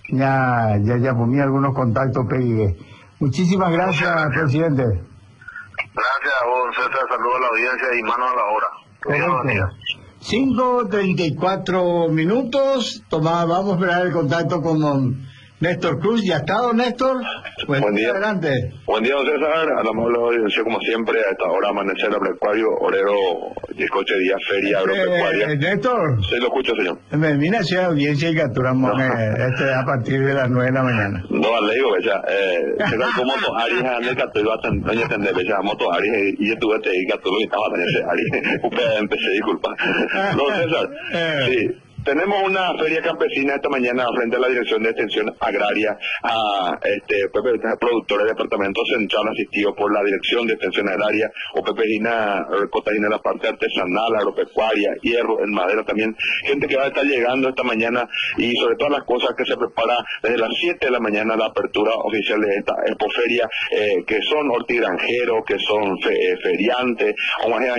Speaker 5: ya ponía algunos contactos PIG. Muchísimas gracias, presidente.
Speaker 12: Gracias a vos, César, saludo a la audiencia y mano a la obra.
Speaker 5: 5:34. Vamos a esperar el contacto con don Néstor Cruz. ¿Ya está, don Néstor?
Speaker 13: Buen día.
Speaker 5: Adelante.
Speaker 13: Buen día, don César. Hablamos de la audiencia como siempre. A esta hora amanecer agropecuario, Orero, Discoche Día, Feria Agropecuaria.
Speaker 5: Néstor.
Speaker 13: Sí, lo escucho, señor.
Speaker 5: Mira, si audiencia y capturamos a partir de las 9 de la mañana.
Speaker 13: No, le digo, ya, será como moto Aries, ande Catulo, doña Tende, ya, moto Aries, y yo tuve que ir Catulo y estaba en ese Aries. Empecé, disculpa. Don César, sí. Tenemos una feria campesina esta mañana frente a la Dirección de Extensión Agraria a productores del Departamento Central asistidos por la Dirección de Extensión Agraria, Opepejina, Cotajina, la parte artesanal, agropecuaria, hierro, en madera también, gente que va a estar llegando esta mañana y sobre todas las cosas que se prepara desde las 7 de la mañana la apertura oficial de esta expoferia, que son hortigranjeros, que son feriantes, o más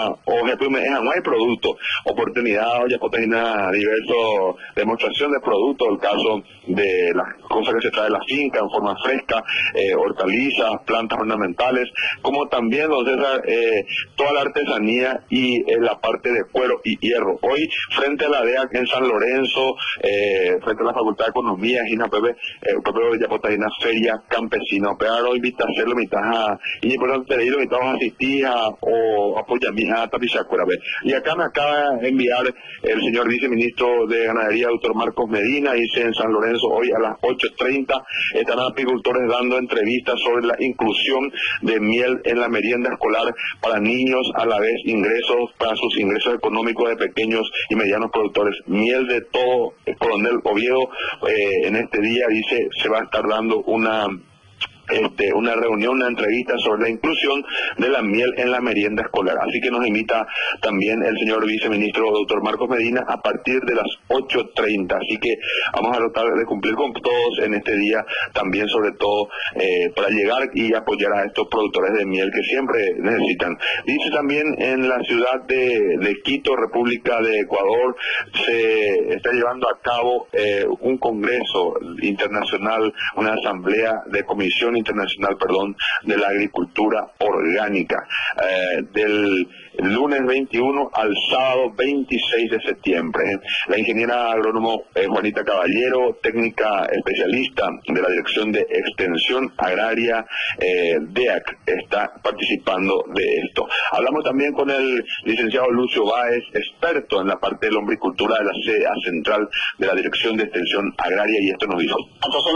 Speaker 13: no hay productos, oportunidad, ya Cotajina diversos demostración de productos, el caso de las cosas que se trae de la finca en forma fresca, hortalizas, plantas ornamentales, como también, don César, toda la artesanía y la parte de cuero y hierro. Hoy, frente a la DEA en San Lorenzo, frente a la Facultad de Economía, Gina Pepe, de Yapotagina, Feria Campesina, pero invita a hacerlo, y por tanto, te invitamos a asistir o apoyar a mi hija Tapizacuera. Y acá me acaba de enviar el señor viceministro de Ganadería, doctor Marcos Medina, dice en San Lorenzo hoy a las 8:30 están apicultores dando entrevistas sobre la inclusión de miel en la merienda escolar para niños, a la vez ingresos para sus ingresos económicos de pequeños y medianos productores. Miel de todo, el Coronel Oviedo, en este día dice se va a estar dando una reunión, una entrevista sobre la inclusión de la miel en la merienda escolar. Así que nos invita también el señor viceministro doctor Marcos Medina a partir de las 8:30. Así que vamos a tratar de cumplir con todos en este día, también sobre todo para llegar y apoyar a estos productores de miel que siempre necesitan. Dice también en la ciudad de Quito, República de Ecuador, se está llevando a cabo un congreso internacional, una asamblea de comisión internacional, de la agricultura orgánica, del lunes 21 al sábado 26 de septiembre. La ingeniera agrónomo Juanita Caballero, técnica especialista de la Dirección de Extensión Agraria DEAC, está participando de esto. Hablamos también con el licenciado Lucio Báez, experto en la parte de lombricultura de la CEA Central de la Dirección de Extensión Agraria, y esto nos dijo.
Speaker 14: Entonces,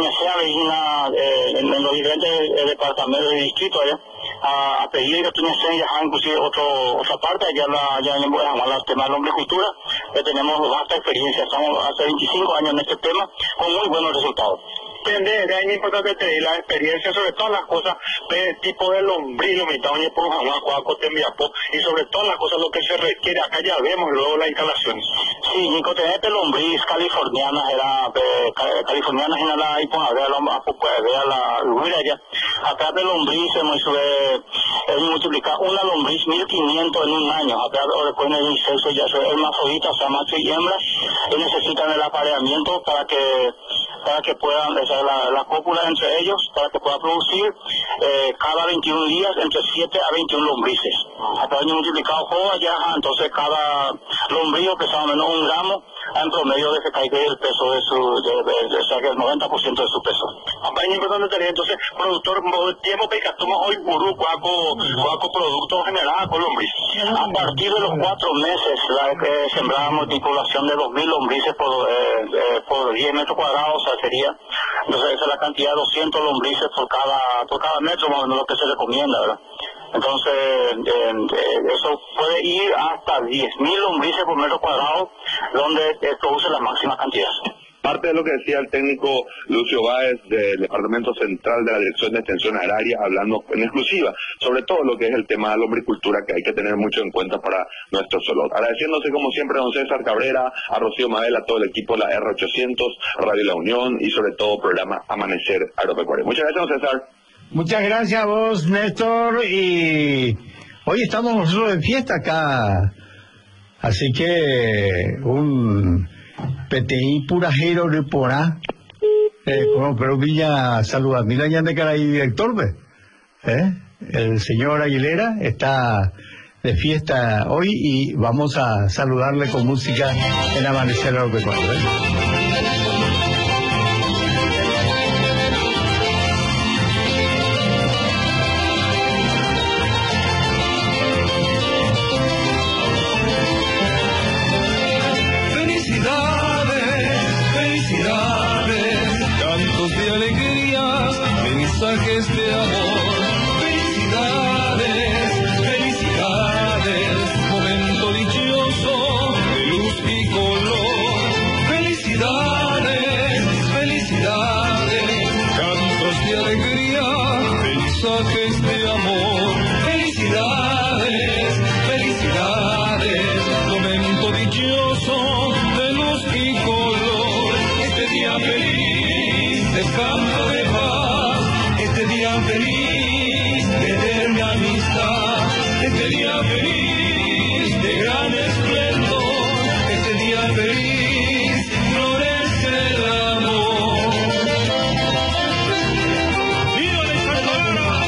Speaker 14: en los diferentes departamentos y distritos allá, a pedir que tienen ya inclusive otra parte, ya en el tema de la lombricultura, tenemos vasta experiencia, estamos hace 25 años en este tema, con muy buenos resultados. Es muy importante tener la experiencia sobre todas las cosas, el tipo de lombriz, y sobre todas las cosas lo que se requiere. Acá ya vemos luego las instalaciones. Sí, nicotenete lombriz californiana era la hiponadea la luira ya. Acá de lombriz hemos multiplicado una lombriz 1500 en un año. Acá después en el sexo ya es hermafrodita, o sea, macho y hembra, y necesitan el apareamiento para que puedan la cópula entre ellos, para que pueda producir cada 21 días entre 7 a 21 lombrices. Acá han multiplicado ya, entonces cada lombriz pesa menos 1 gramo, en promedio de que caiga el peso de el 90% de su peso. Es importante tener entonces productor tiempo que toma hoy puro cuaco producto general con lombriz. A partir de los 4 meses que sembramos tripulación de 2000 lombrices por 10 metros cuadrados, o sea, sería, entonces esa es la cantidad de 200 lombrices por cada metro, más o menos lo que se recomienda, ¿verdad? Entonces, eso puede ir hasta 10.000 lombrices por metro cuadrado, donde produce las máximas cantidades.
Speaker 13: Parte de lo que decía el técnico Lucio Báez del Departamento Central de la Dirección de Extensión Agraria, hablando en exclusiva sobre todo lo que es el tema de la lombricultura, que hay que tener mucho en cuenta para nuestro solo. Agradeciéndose como siempre a don César Cabrera, a Rocío Mabel, a todo el equipo de la R800, Radio La Unión y sobre todo programa Amanecer Agropecuario. Muchas gracias, don César.
Speaker 5: Muchas gracias a vos, Néstor, y hoy estamos nosotros de fiesta acá, así que un PTI purajero de porá, pero Villa saluda, mira ya de cara ahí director, el señor Aguilera está de fiesta hoy y vamos a saludarle con música en Amanecer Agropecuario.
Speaker 11: Mensajes de amor, felicidades, felicidades, momento dichoso de luz y color, felicidades, felicidades, cantos de alegría, mensajes de amor, felicidades, felicidades, momento dichoso de luz y color, este día feliz, descanso de paz. Este día feliz de eterna amistad, este día feliz de gran esplendor, este día feliz florece el amor. ¡Viva la Chacalana!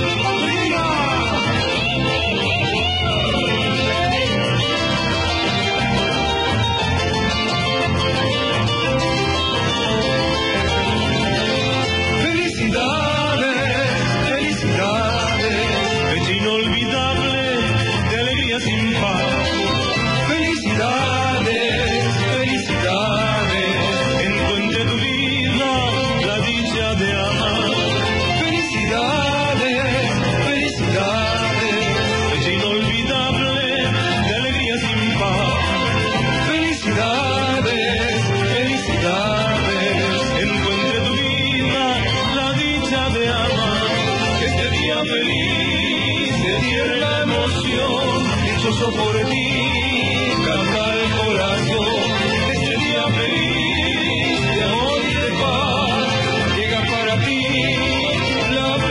Speaker 11: Por ti canta el corazón, este día feliz de amor y de paz, llega para ti la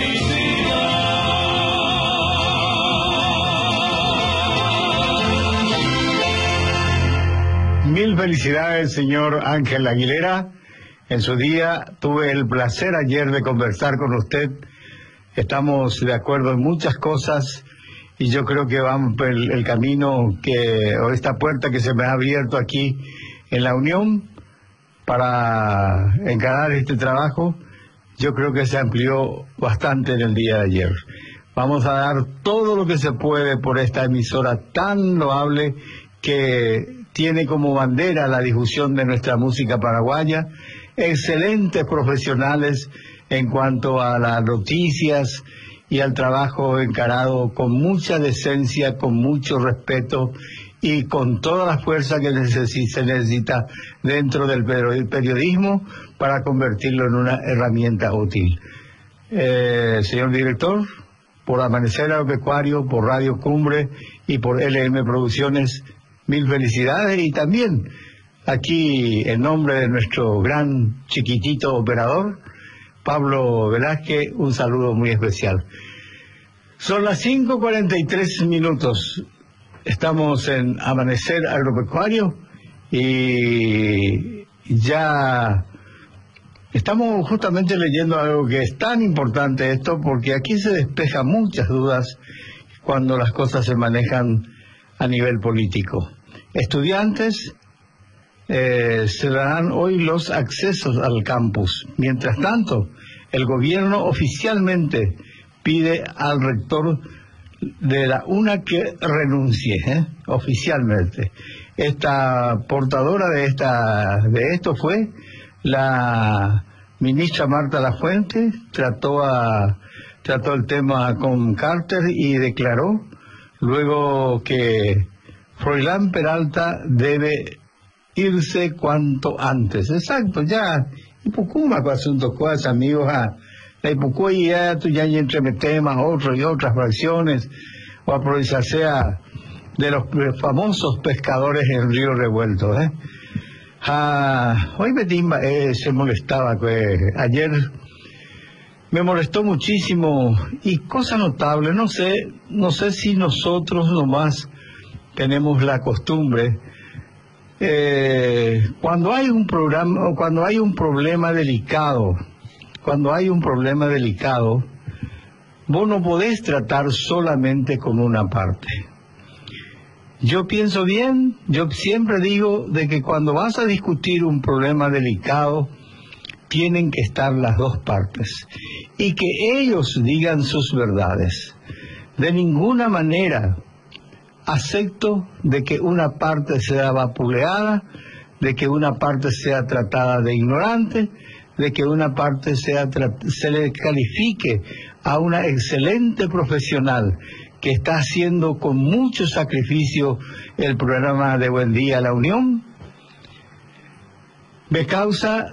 Speaker 5: felicidad. Mil felicidades, señor Ángel Aguilera. En su día tuve el placer ayer de conversar con usted. Estamos de acuerdo en muchas cosas. Y yo creo que vamos por el camino o esta puerta que se me ha abierto aquí en la Unión para encarar este trabajo, yo creo que se amplió bastante en el día de ayer. Vamos a dar todo lo que se puede por esta emisora tan loable que tiene como bandera la difusión de nuestra música paraguaya, excelentes profesionales en cuanto a las noticias y al trabajo encarado con mucha decencia, con mucho respeto y con toda la fuerza que se necesita dentro del periodismo para convertirlo en una herramienta útil. Señor director, por Amanecer Agropecuario, por Radio Cumbre y por LM Producciones, mil felicidades, y también aquí en nombre de nuestro gran chiquitito operador, Pablo Velázquez, un saludo muy especial. Son las 5:43. Estamos en Amanecer Agropecuario y ya estamos justamente leyendo algo que es tan importante esto, porque aquí se despejan muchas dudas cuando las cosas se manejan a nivel político. Estudiantes se darán hoy los accesos al campus. Mientras tanto, el gobierno oficialmente pide al rector de la UNA que renuncie, oficialmente. Esta portadora de esto fue la ministra Marta Lafuente. Trató el tema con Carter y declaró luego que Froilán Peralta debe irse cuanto antes. Exacto, ya Ipukuma con asuntos cosas, amigos, la Ipukú y ya tú ya entremetes más otros y otras fracciones o aprovecharse de los famosos pescadores en Río Revuelto, hoy Betimba se molestaba, ayer me molestó muchísimo, y cosa notable, no sé si nosotros nomás tenemos la costumbre, cuando hay un problema delicado, vos no podés tratar solamente con una parte. Yo pienso bien, yo siempre digo de que cuando vas a discutir un problema delicado, tienen que estar las dos partes y que ellos digan sus verdades. De ninguna manera acepto de que una parte sea vapuleada, de que una parte sea tratada de ignorante, de que una parte se le califique a una excelente profesional que está haciendo con mucho sacrificio el programa de Buen Día La Unión. Me causa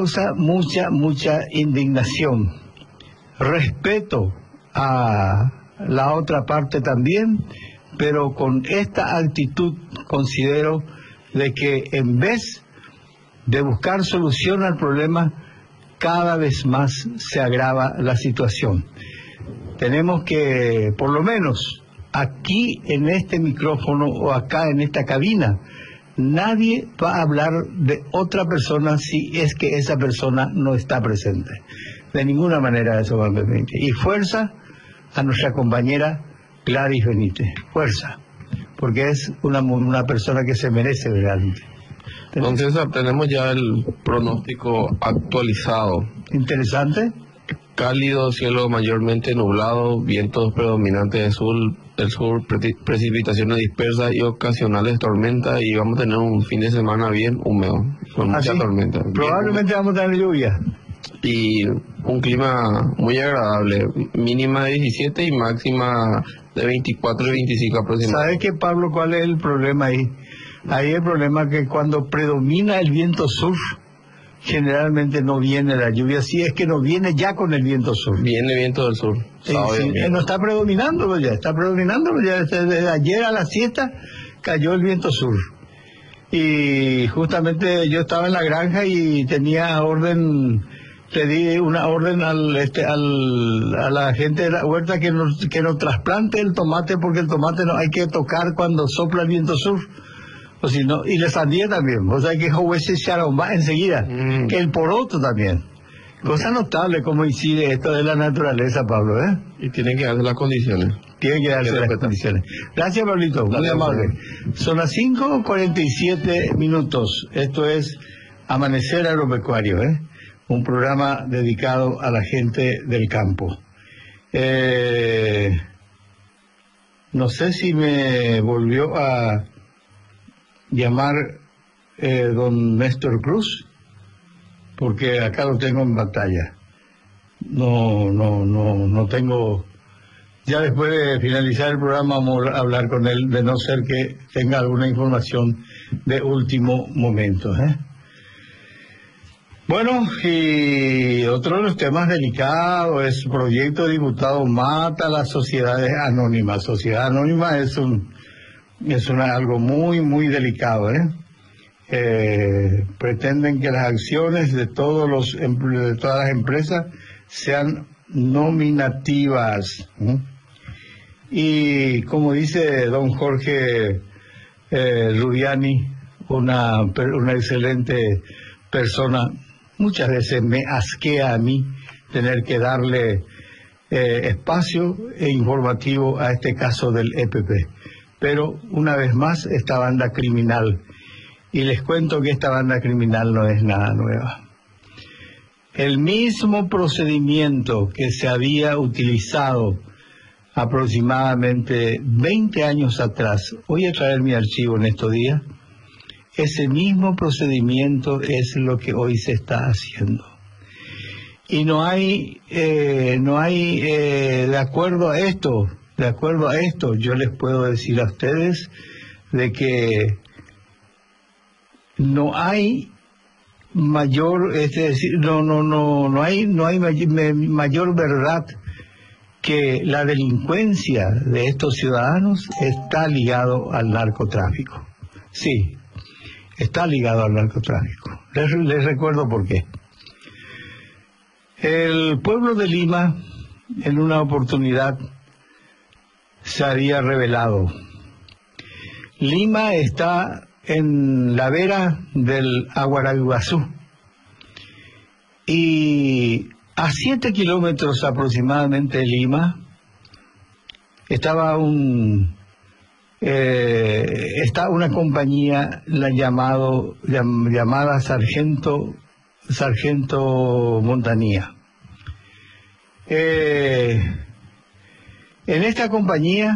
Speaker 5: mucha indignación. Respeto a la otra parte también, pero con esta actitud considero de que en vez de buscar solución al problema, cada vez más se agrava la situación. Tenemos que, por lo menos, aquí en este micrófono o acá en esta cabina, nadie va a hablar de otra persona si es que esa persona no está presente. De ninguna manera eso va a permitir. Y fuerza a nuestra compañera Gladys Benítez. Fuerza, porque es una persona que se merece realmente.
Speaker 15: Entonces tenemos ya el pronóstico actualizado.
Speaker 5: Interesante.
Speaker 15: Cálido, cielo mayormente nublado, vientos predominantes del sur, precipitaciones dispersas y ocasionales tormentas, y vamos a tener un fin de semana bien húmedo, con mucha tormenta.
Speaker 5: Probablemente vamos a tener lluvia.
Speaker 15: Y un clima muy agradable, mínima de 17 y máxima de 24 y 25 aproximadamente.
Speaker 5: ¿Sabes qué, Pablo, cuál es el problema ahí? Ahí el problema es que cuando predomina el viento sur, generalmente no viene la lluvia, si es que no viene ya con el viento sur.
Speaker 15: Viene viento del sur.
Speaker 5: Sí, no está predominando ya, desde ayer a la siesta cayó el viento sur. Y justamente yo estaba en la granja y tenía orden, le di una orden a la gente de la huerta que nos trasplante el tomate, porque el tomate no hay que tocar cuando sopla el viento sur. O si no, y la sandía también, o sea que ese charomba enseguida, que el poroto también. Cosa notable cómo incide esto de la naturaleza, Pablo, ¿eh?
Speaker 15: Y tienen que darse las condiciones.
Speaker 5: Tienen que darse las condiciones. Gracias, Pablito, muy amable. Son las 5:47 minutos. Esto es Amanecer Agropecuario, un programa dedicado a la gente del campo. No sé si me volvió a llamar don Néstor Cruz, porque acá lo tengo en batalla. No tengo. Ya después de finalizar el programa vamos a hablar con él, de no ser que tenga alguna información de último momento. Bueno, y otro de los temas delicados es proyecto de diputado mata a las sociedades anónimas. Sociedad anónima es algo muy delicado, pretenden que las acciones de todas las empresas sean nominativas, y como dice don Jorge Rubiani, una excelente persona, muchas veces me asquea a mí tener que darle espacio e informativo a este caso del EPP. Pero una vez más, esta banda criminal, y les cuento que esta banda criminal no es nada nueva. El mismo procedimiento que se había utilizado aproximadamente 20 años atrás, voy a traer mi archivo en estos días, ese mismo procedimiento es lo que hoy se está haciendo. Y no hay, de acuerdo a esto, yo les puedo decir a ustedes de que no hay mayor, es decir, no hay mayor verdad que la delincuencia de estos ciudadanos está ligado al narcotráfico. Sí, está ligado al narcotráfico. Les recuerdo por qué. El pueblo de Lima, en una oportunidad, se había revelado. Lima está en la vera del Aguaraguazú y a 7 kilómetros aproximadamente de Lima estaba un está una compañía llamada Sargento Montanía. En esta compañía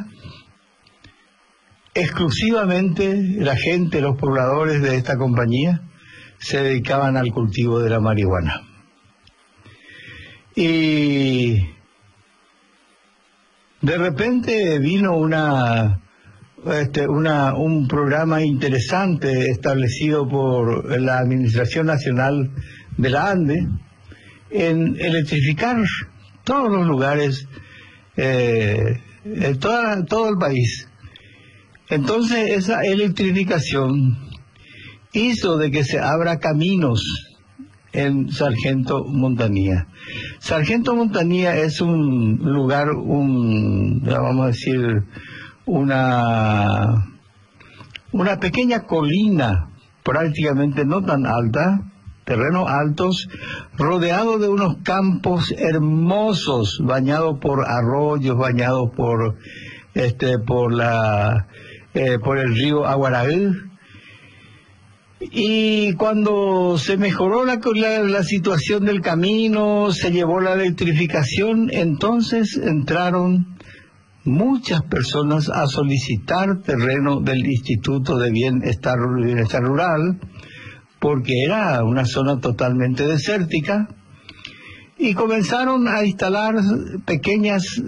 Speaker 5: exclusivamente la gente, los pobladores de esta compañía se dedicaban al cultivo de la marihuana. Y de repente vino un programa interesante establecido por la Administración Nacional de la Ande en electrificar todos los lugares, todo el país. Entonces esa electrificación hizo de que se abra caminos en Sargento Montanía. Sargento Montanía es un lugar, vamos a decir, una pequeña colina, prácticamente no tan alta, terrenos altos, rodeado de unos campos hermosos, bañados por arroyos, bañados por el río Aguaraí. Y cuando se mejoró la situación del camino, se llevó la electrificación, entonces entraron muchas personas a solicitar terreno del Instituto de Bienestar Rural, porque era una zona totalmente desértica, y comenzaron a instalar pequeños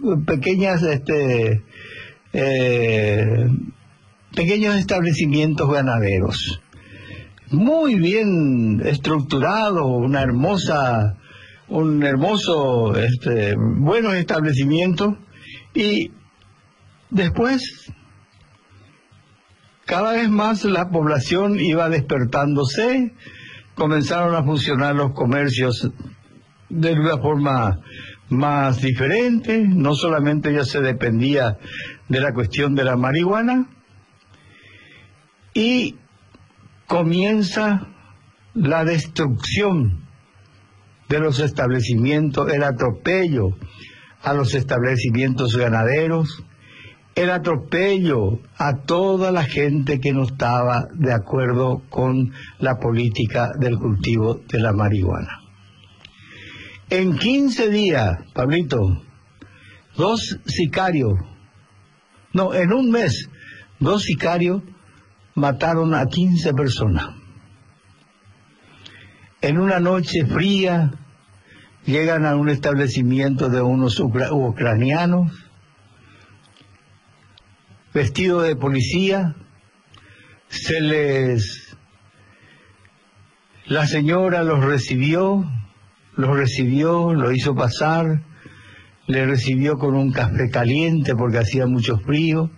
Speaker 5: establecimientos ganaderos, muy bien estructurado, buenos establecimientos. Y después, cada vez más la población iba despertándose, comenzaron a funcionar los comercios de una forma más diferente, no solamente ya se dependía de la cuestión de la marihuana, y comienza la destrucción de los establecimientos, el atropello a los establecimientos ganaderos, el atropello a toda la gente que no estaba de acuerdo con la política del cultivo de la marihuana. En 15 días, Pablito, en un mes, 2 sicarios mataron a 15 personas. En una noche fría, llegan a un establecimiento de unos ucranianos, vestidos de policía, la señora los recibió, lo hizo pasar, le recibió con un café caliente porque hacía mucho frío,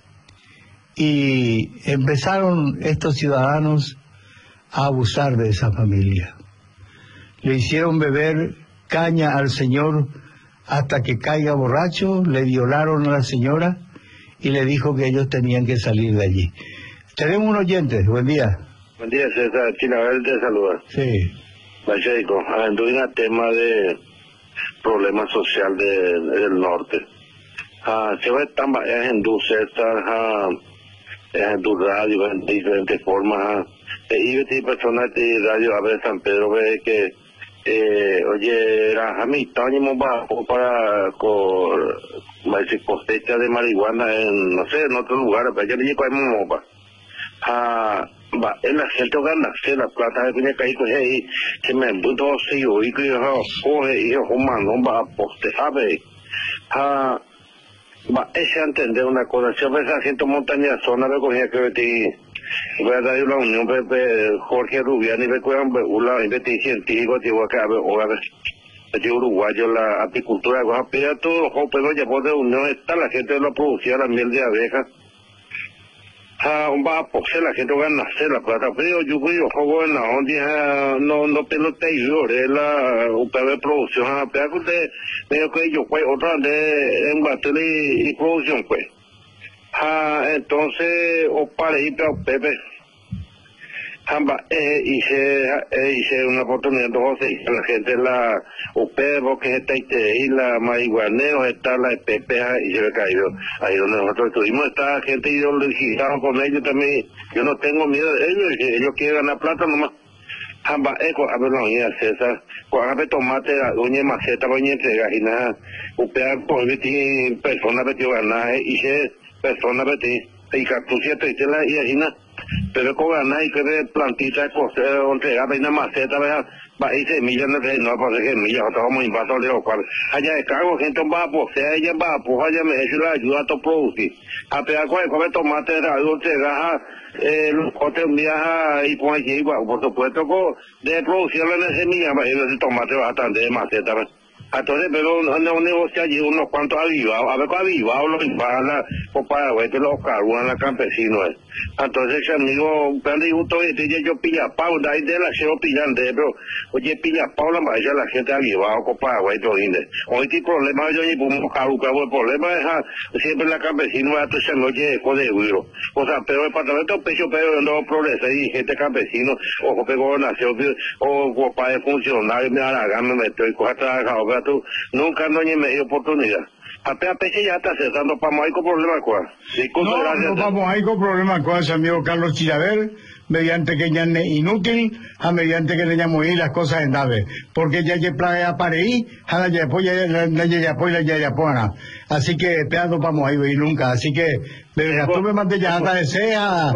Speaker 5: y empezaron estos ciudadanos a abusar de esa familia. Le hicieron beber caña al señor hasta que caiga borracho, le violaron a la señora y le dijo que ellos tenían que salir de allí. Tenemos un oyente, buen día.
Speaker 16: Buen día, César. Chinabel te saluda.
Speaker 5: Sí.
Speaker 16: Pacheco, hablando de un tema de problema social del norte. Se ve tan en tu César, en tu radio, en diferentes formas. Y hay personas de radio, a ver, San Pedro, ve que oye, era a mí, estábamos bajo para cosecha de marihuana en, no sé, en otros lugares, pero yo le digo a mi mamá, en la gente ganarse la plata de piña caído, y se me puto sigo, y que yo coge, y yo, no va a postejar, ese entender una cosa, si a veces siento montaña zona, me cogía que metí, voy a dar la unión, Jorge Rubiani, me cuidan, una científico, digo acá, a ver, yo uruguayo, la apicultura, pero todos los jóvenes, ya por de unión, está la gente lo producía la miel de abejas. Va a poseer la gente gana hacer la plata, pero yo juego en la onda, no pelote y la UPB producción, pero que usted medio que yo fue otra de en batel y producción pues. Entonces, o para ir para Pepe. hice una oportunidad de José, la gente la UPEBO que está y la marihuaneo está la EPP y se le cayó ahí donde nosotros estuvimos, esta gente ideologizada con ellos también. Yo no tengo miedo de ellos quieren ganar plata nomás. Hamba eco a ver la unidad César, cuando tomate doña maceta doña entrega y nada, upea por veti persona veti ganar y se persona veti y cartucheta y tela y así nada. Pero con ganar y que de plantita coste entrega una maceta va y semillas no pasa semillas otra como invaso de los cuales allá de cargo gente va a poseer ella va a pujar ella me dice la ayuda a producir a pegar con el tomate de algo entrega los cortes un día y pon allí por supuesto de producirlo en semillas el tomate va a estar de maceta. Entonces, pero no negocia allí unos cuantos avivados, a ver con avivados los invadan por Paraguay, los cargan a campesinos. Entonces, amigo, cuando yo pilla pau, de ahí de la se lo pillan de, pero, oye, pilla pau, la mayoría la gente avivado con Paraguay, todo inde. Hoy tiene problema, yo ni puedo carucar, el problema es siempre la campesino, a toda esa noche de huiro. O sea, pero el departamento pecho, pero no progresa, y gente campesino, o que gobernación, o para el funcionario, me halagan, me meto y coja trabajado, tú nunca no hay medio oportunidad. Apenas peche ya está cesando, vamos ahí con problemas cuál.
Speaker 5: No vamos ahí con problemas cuál, amigo Carlos Chilaver, mediante que ya es inútil, mediante que le llamo ahí las cosas en nave, porque ya playa para ahí, ya así que peando vamos ahí y nunca, así que tú me mandes ya hasta desea.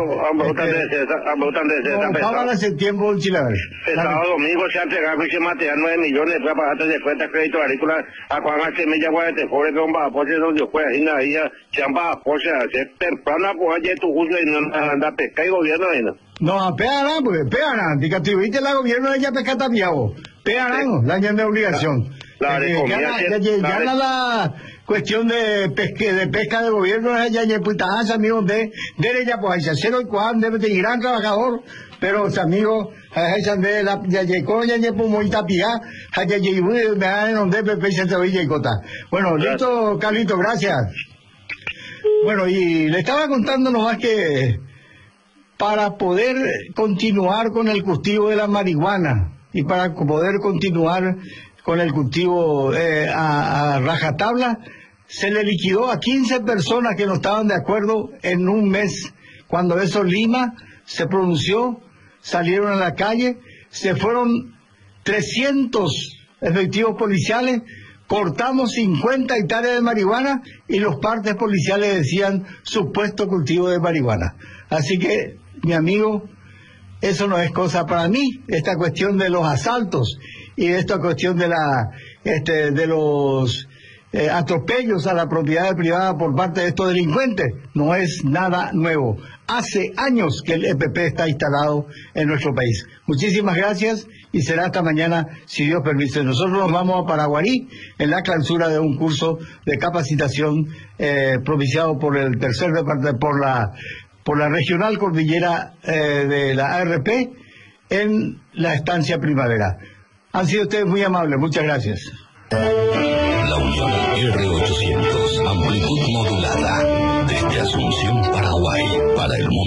Speaker 5: Pagan ese tiempo el Chilaver.
Speaker 16: El sábado domingo se ha entregado y se matea 9 millones para pagarte de cuenta crédito agrícola a cuando se me llama de fuera que un bajo por eso yo fue ahí se han bajado por se temprano pues allá tu justo y no anda pesca y gobierno ahí no.
Speaker 5: No, pegarán, pues, pegarán. Diga, te viste la gobierno de ella pesca tapiado. Pegarán, la año de obligación. Gana la cuestión de pesca de gobierno, ella ya putas, amigos, de ella, pues, ahí se lo cual debe de gran trabajador, pero, amigos, ella de la, ya llegó, ya llegó muy tapiada, ya llegó, donde Pepe se te oye y cota. Bueno, listo, Carlito, gracias. Bueno, y le estaba contando nomás que, para poder continuar con el cultivo de la marihuana y para poder continuar con el cultivo a rajatabla, se le liquidó a 15 personas que no estaban de acuerdo en un mes. Cuando eso Lima se pronunció, salieron a la calle, se fueron 300 efectivos policiales, cortamos 50 hectáreas de marihuana y los partes policiales decían supuesto cultivo de marihuana. Así que, mi amigo, eso no es cosa para mí, esta cuestión de los asaltos y esta cuestión de los atropellos a la propiedad privada por parte de estos delincuentes no es nada nuevo. Hace años que el EPP está instalado en nuestro país. Muchísimas gracias y será hasta mañana, si Dios permite. Nosotros nos vamos a Paraguarí en la clausura de un curso de capacitación propiciado por el tercer departamento, por la regional cordillera de la ARP en la estancia Primavera. Han sido ustedes muy amables, muchas gracias.
Speaker 1: La Unión R800, amplitud modulada, desde Asunción, Paraguay, para el mundo.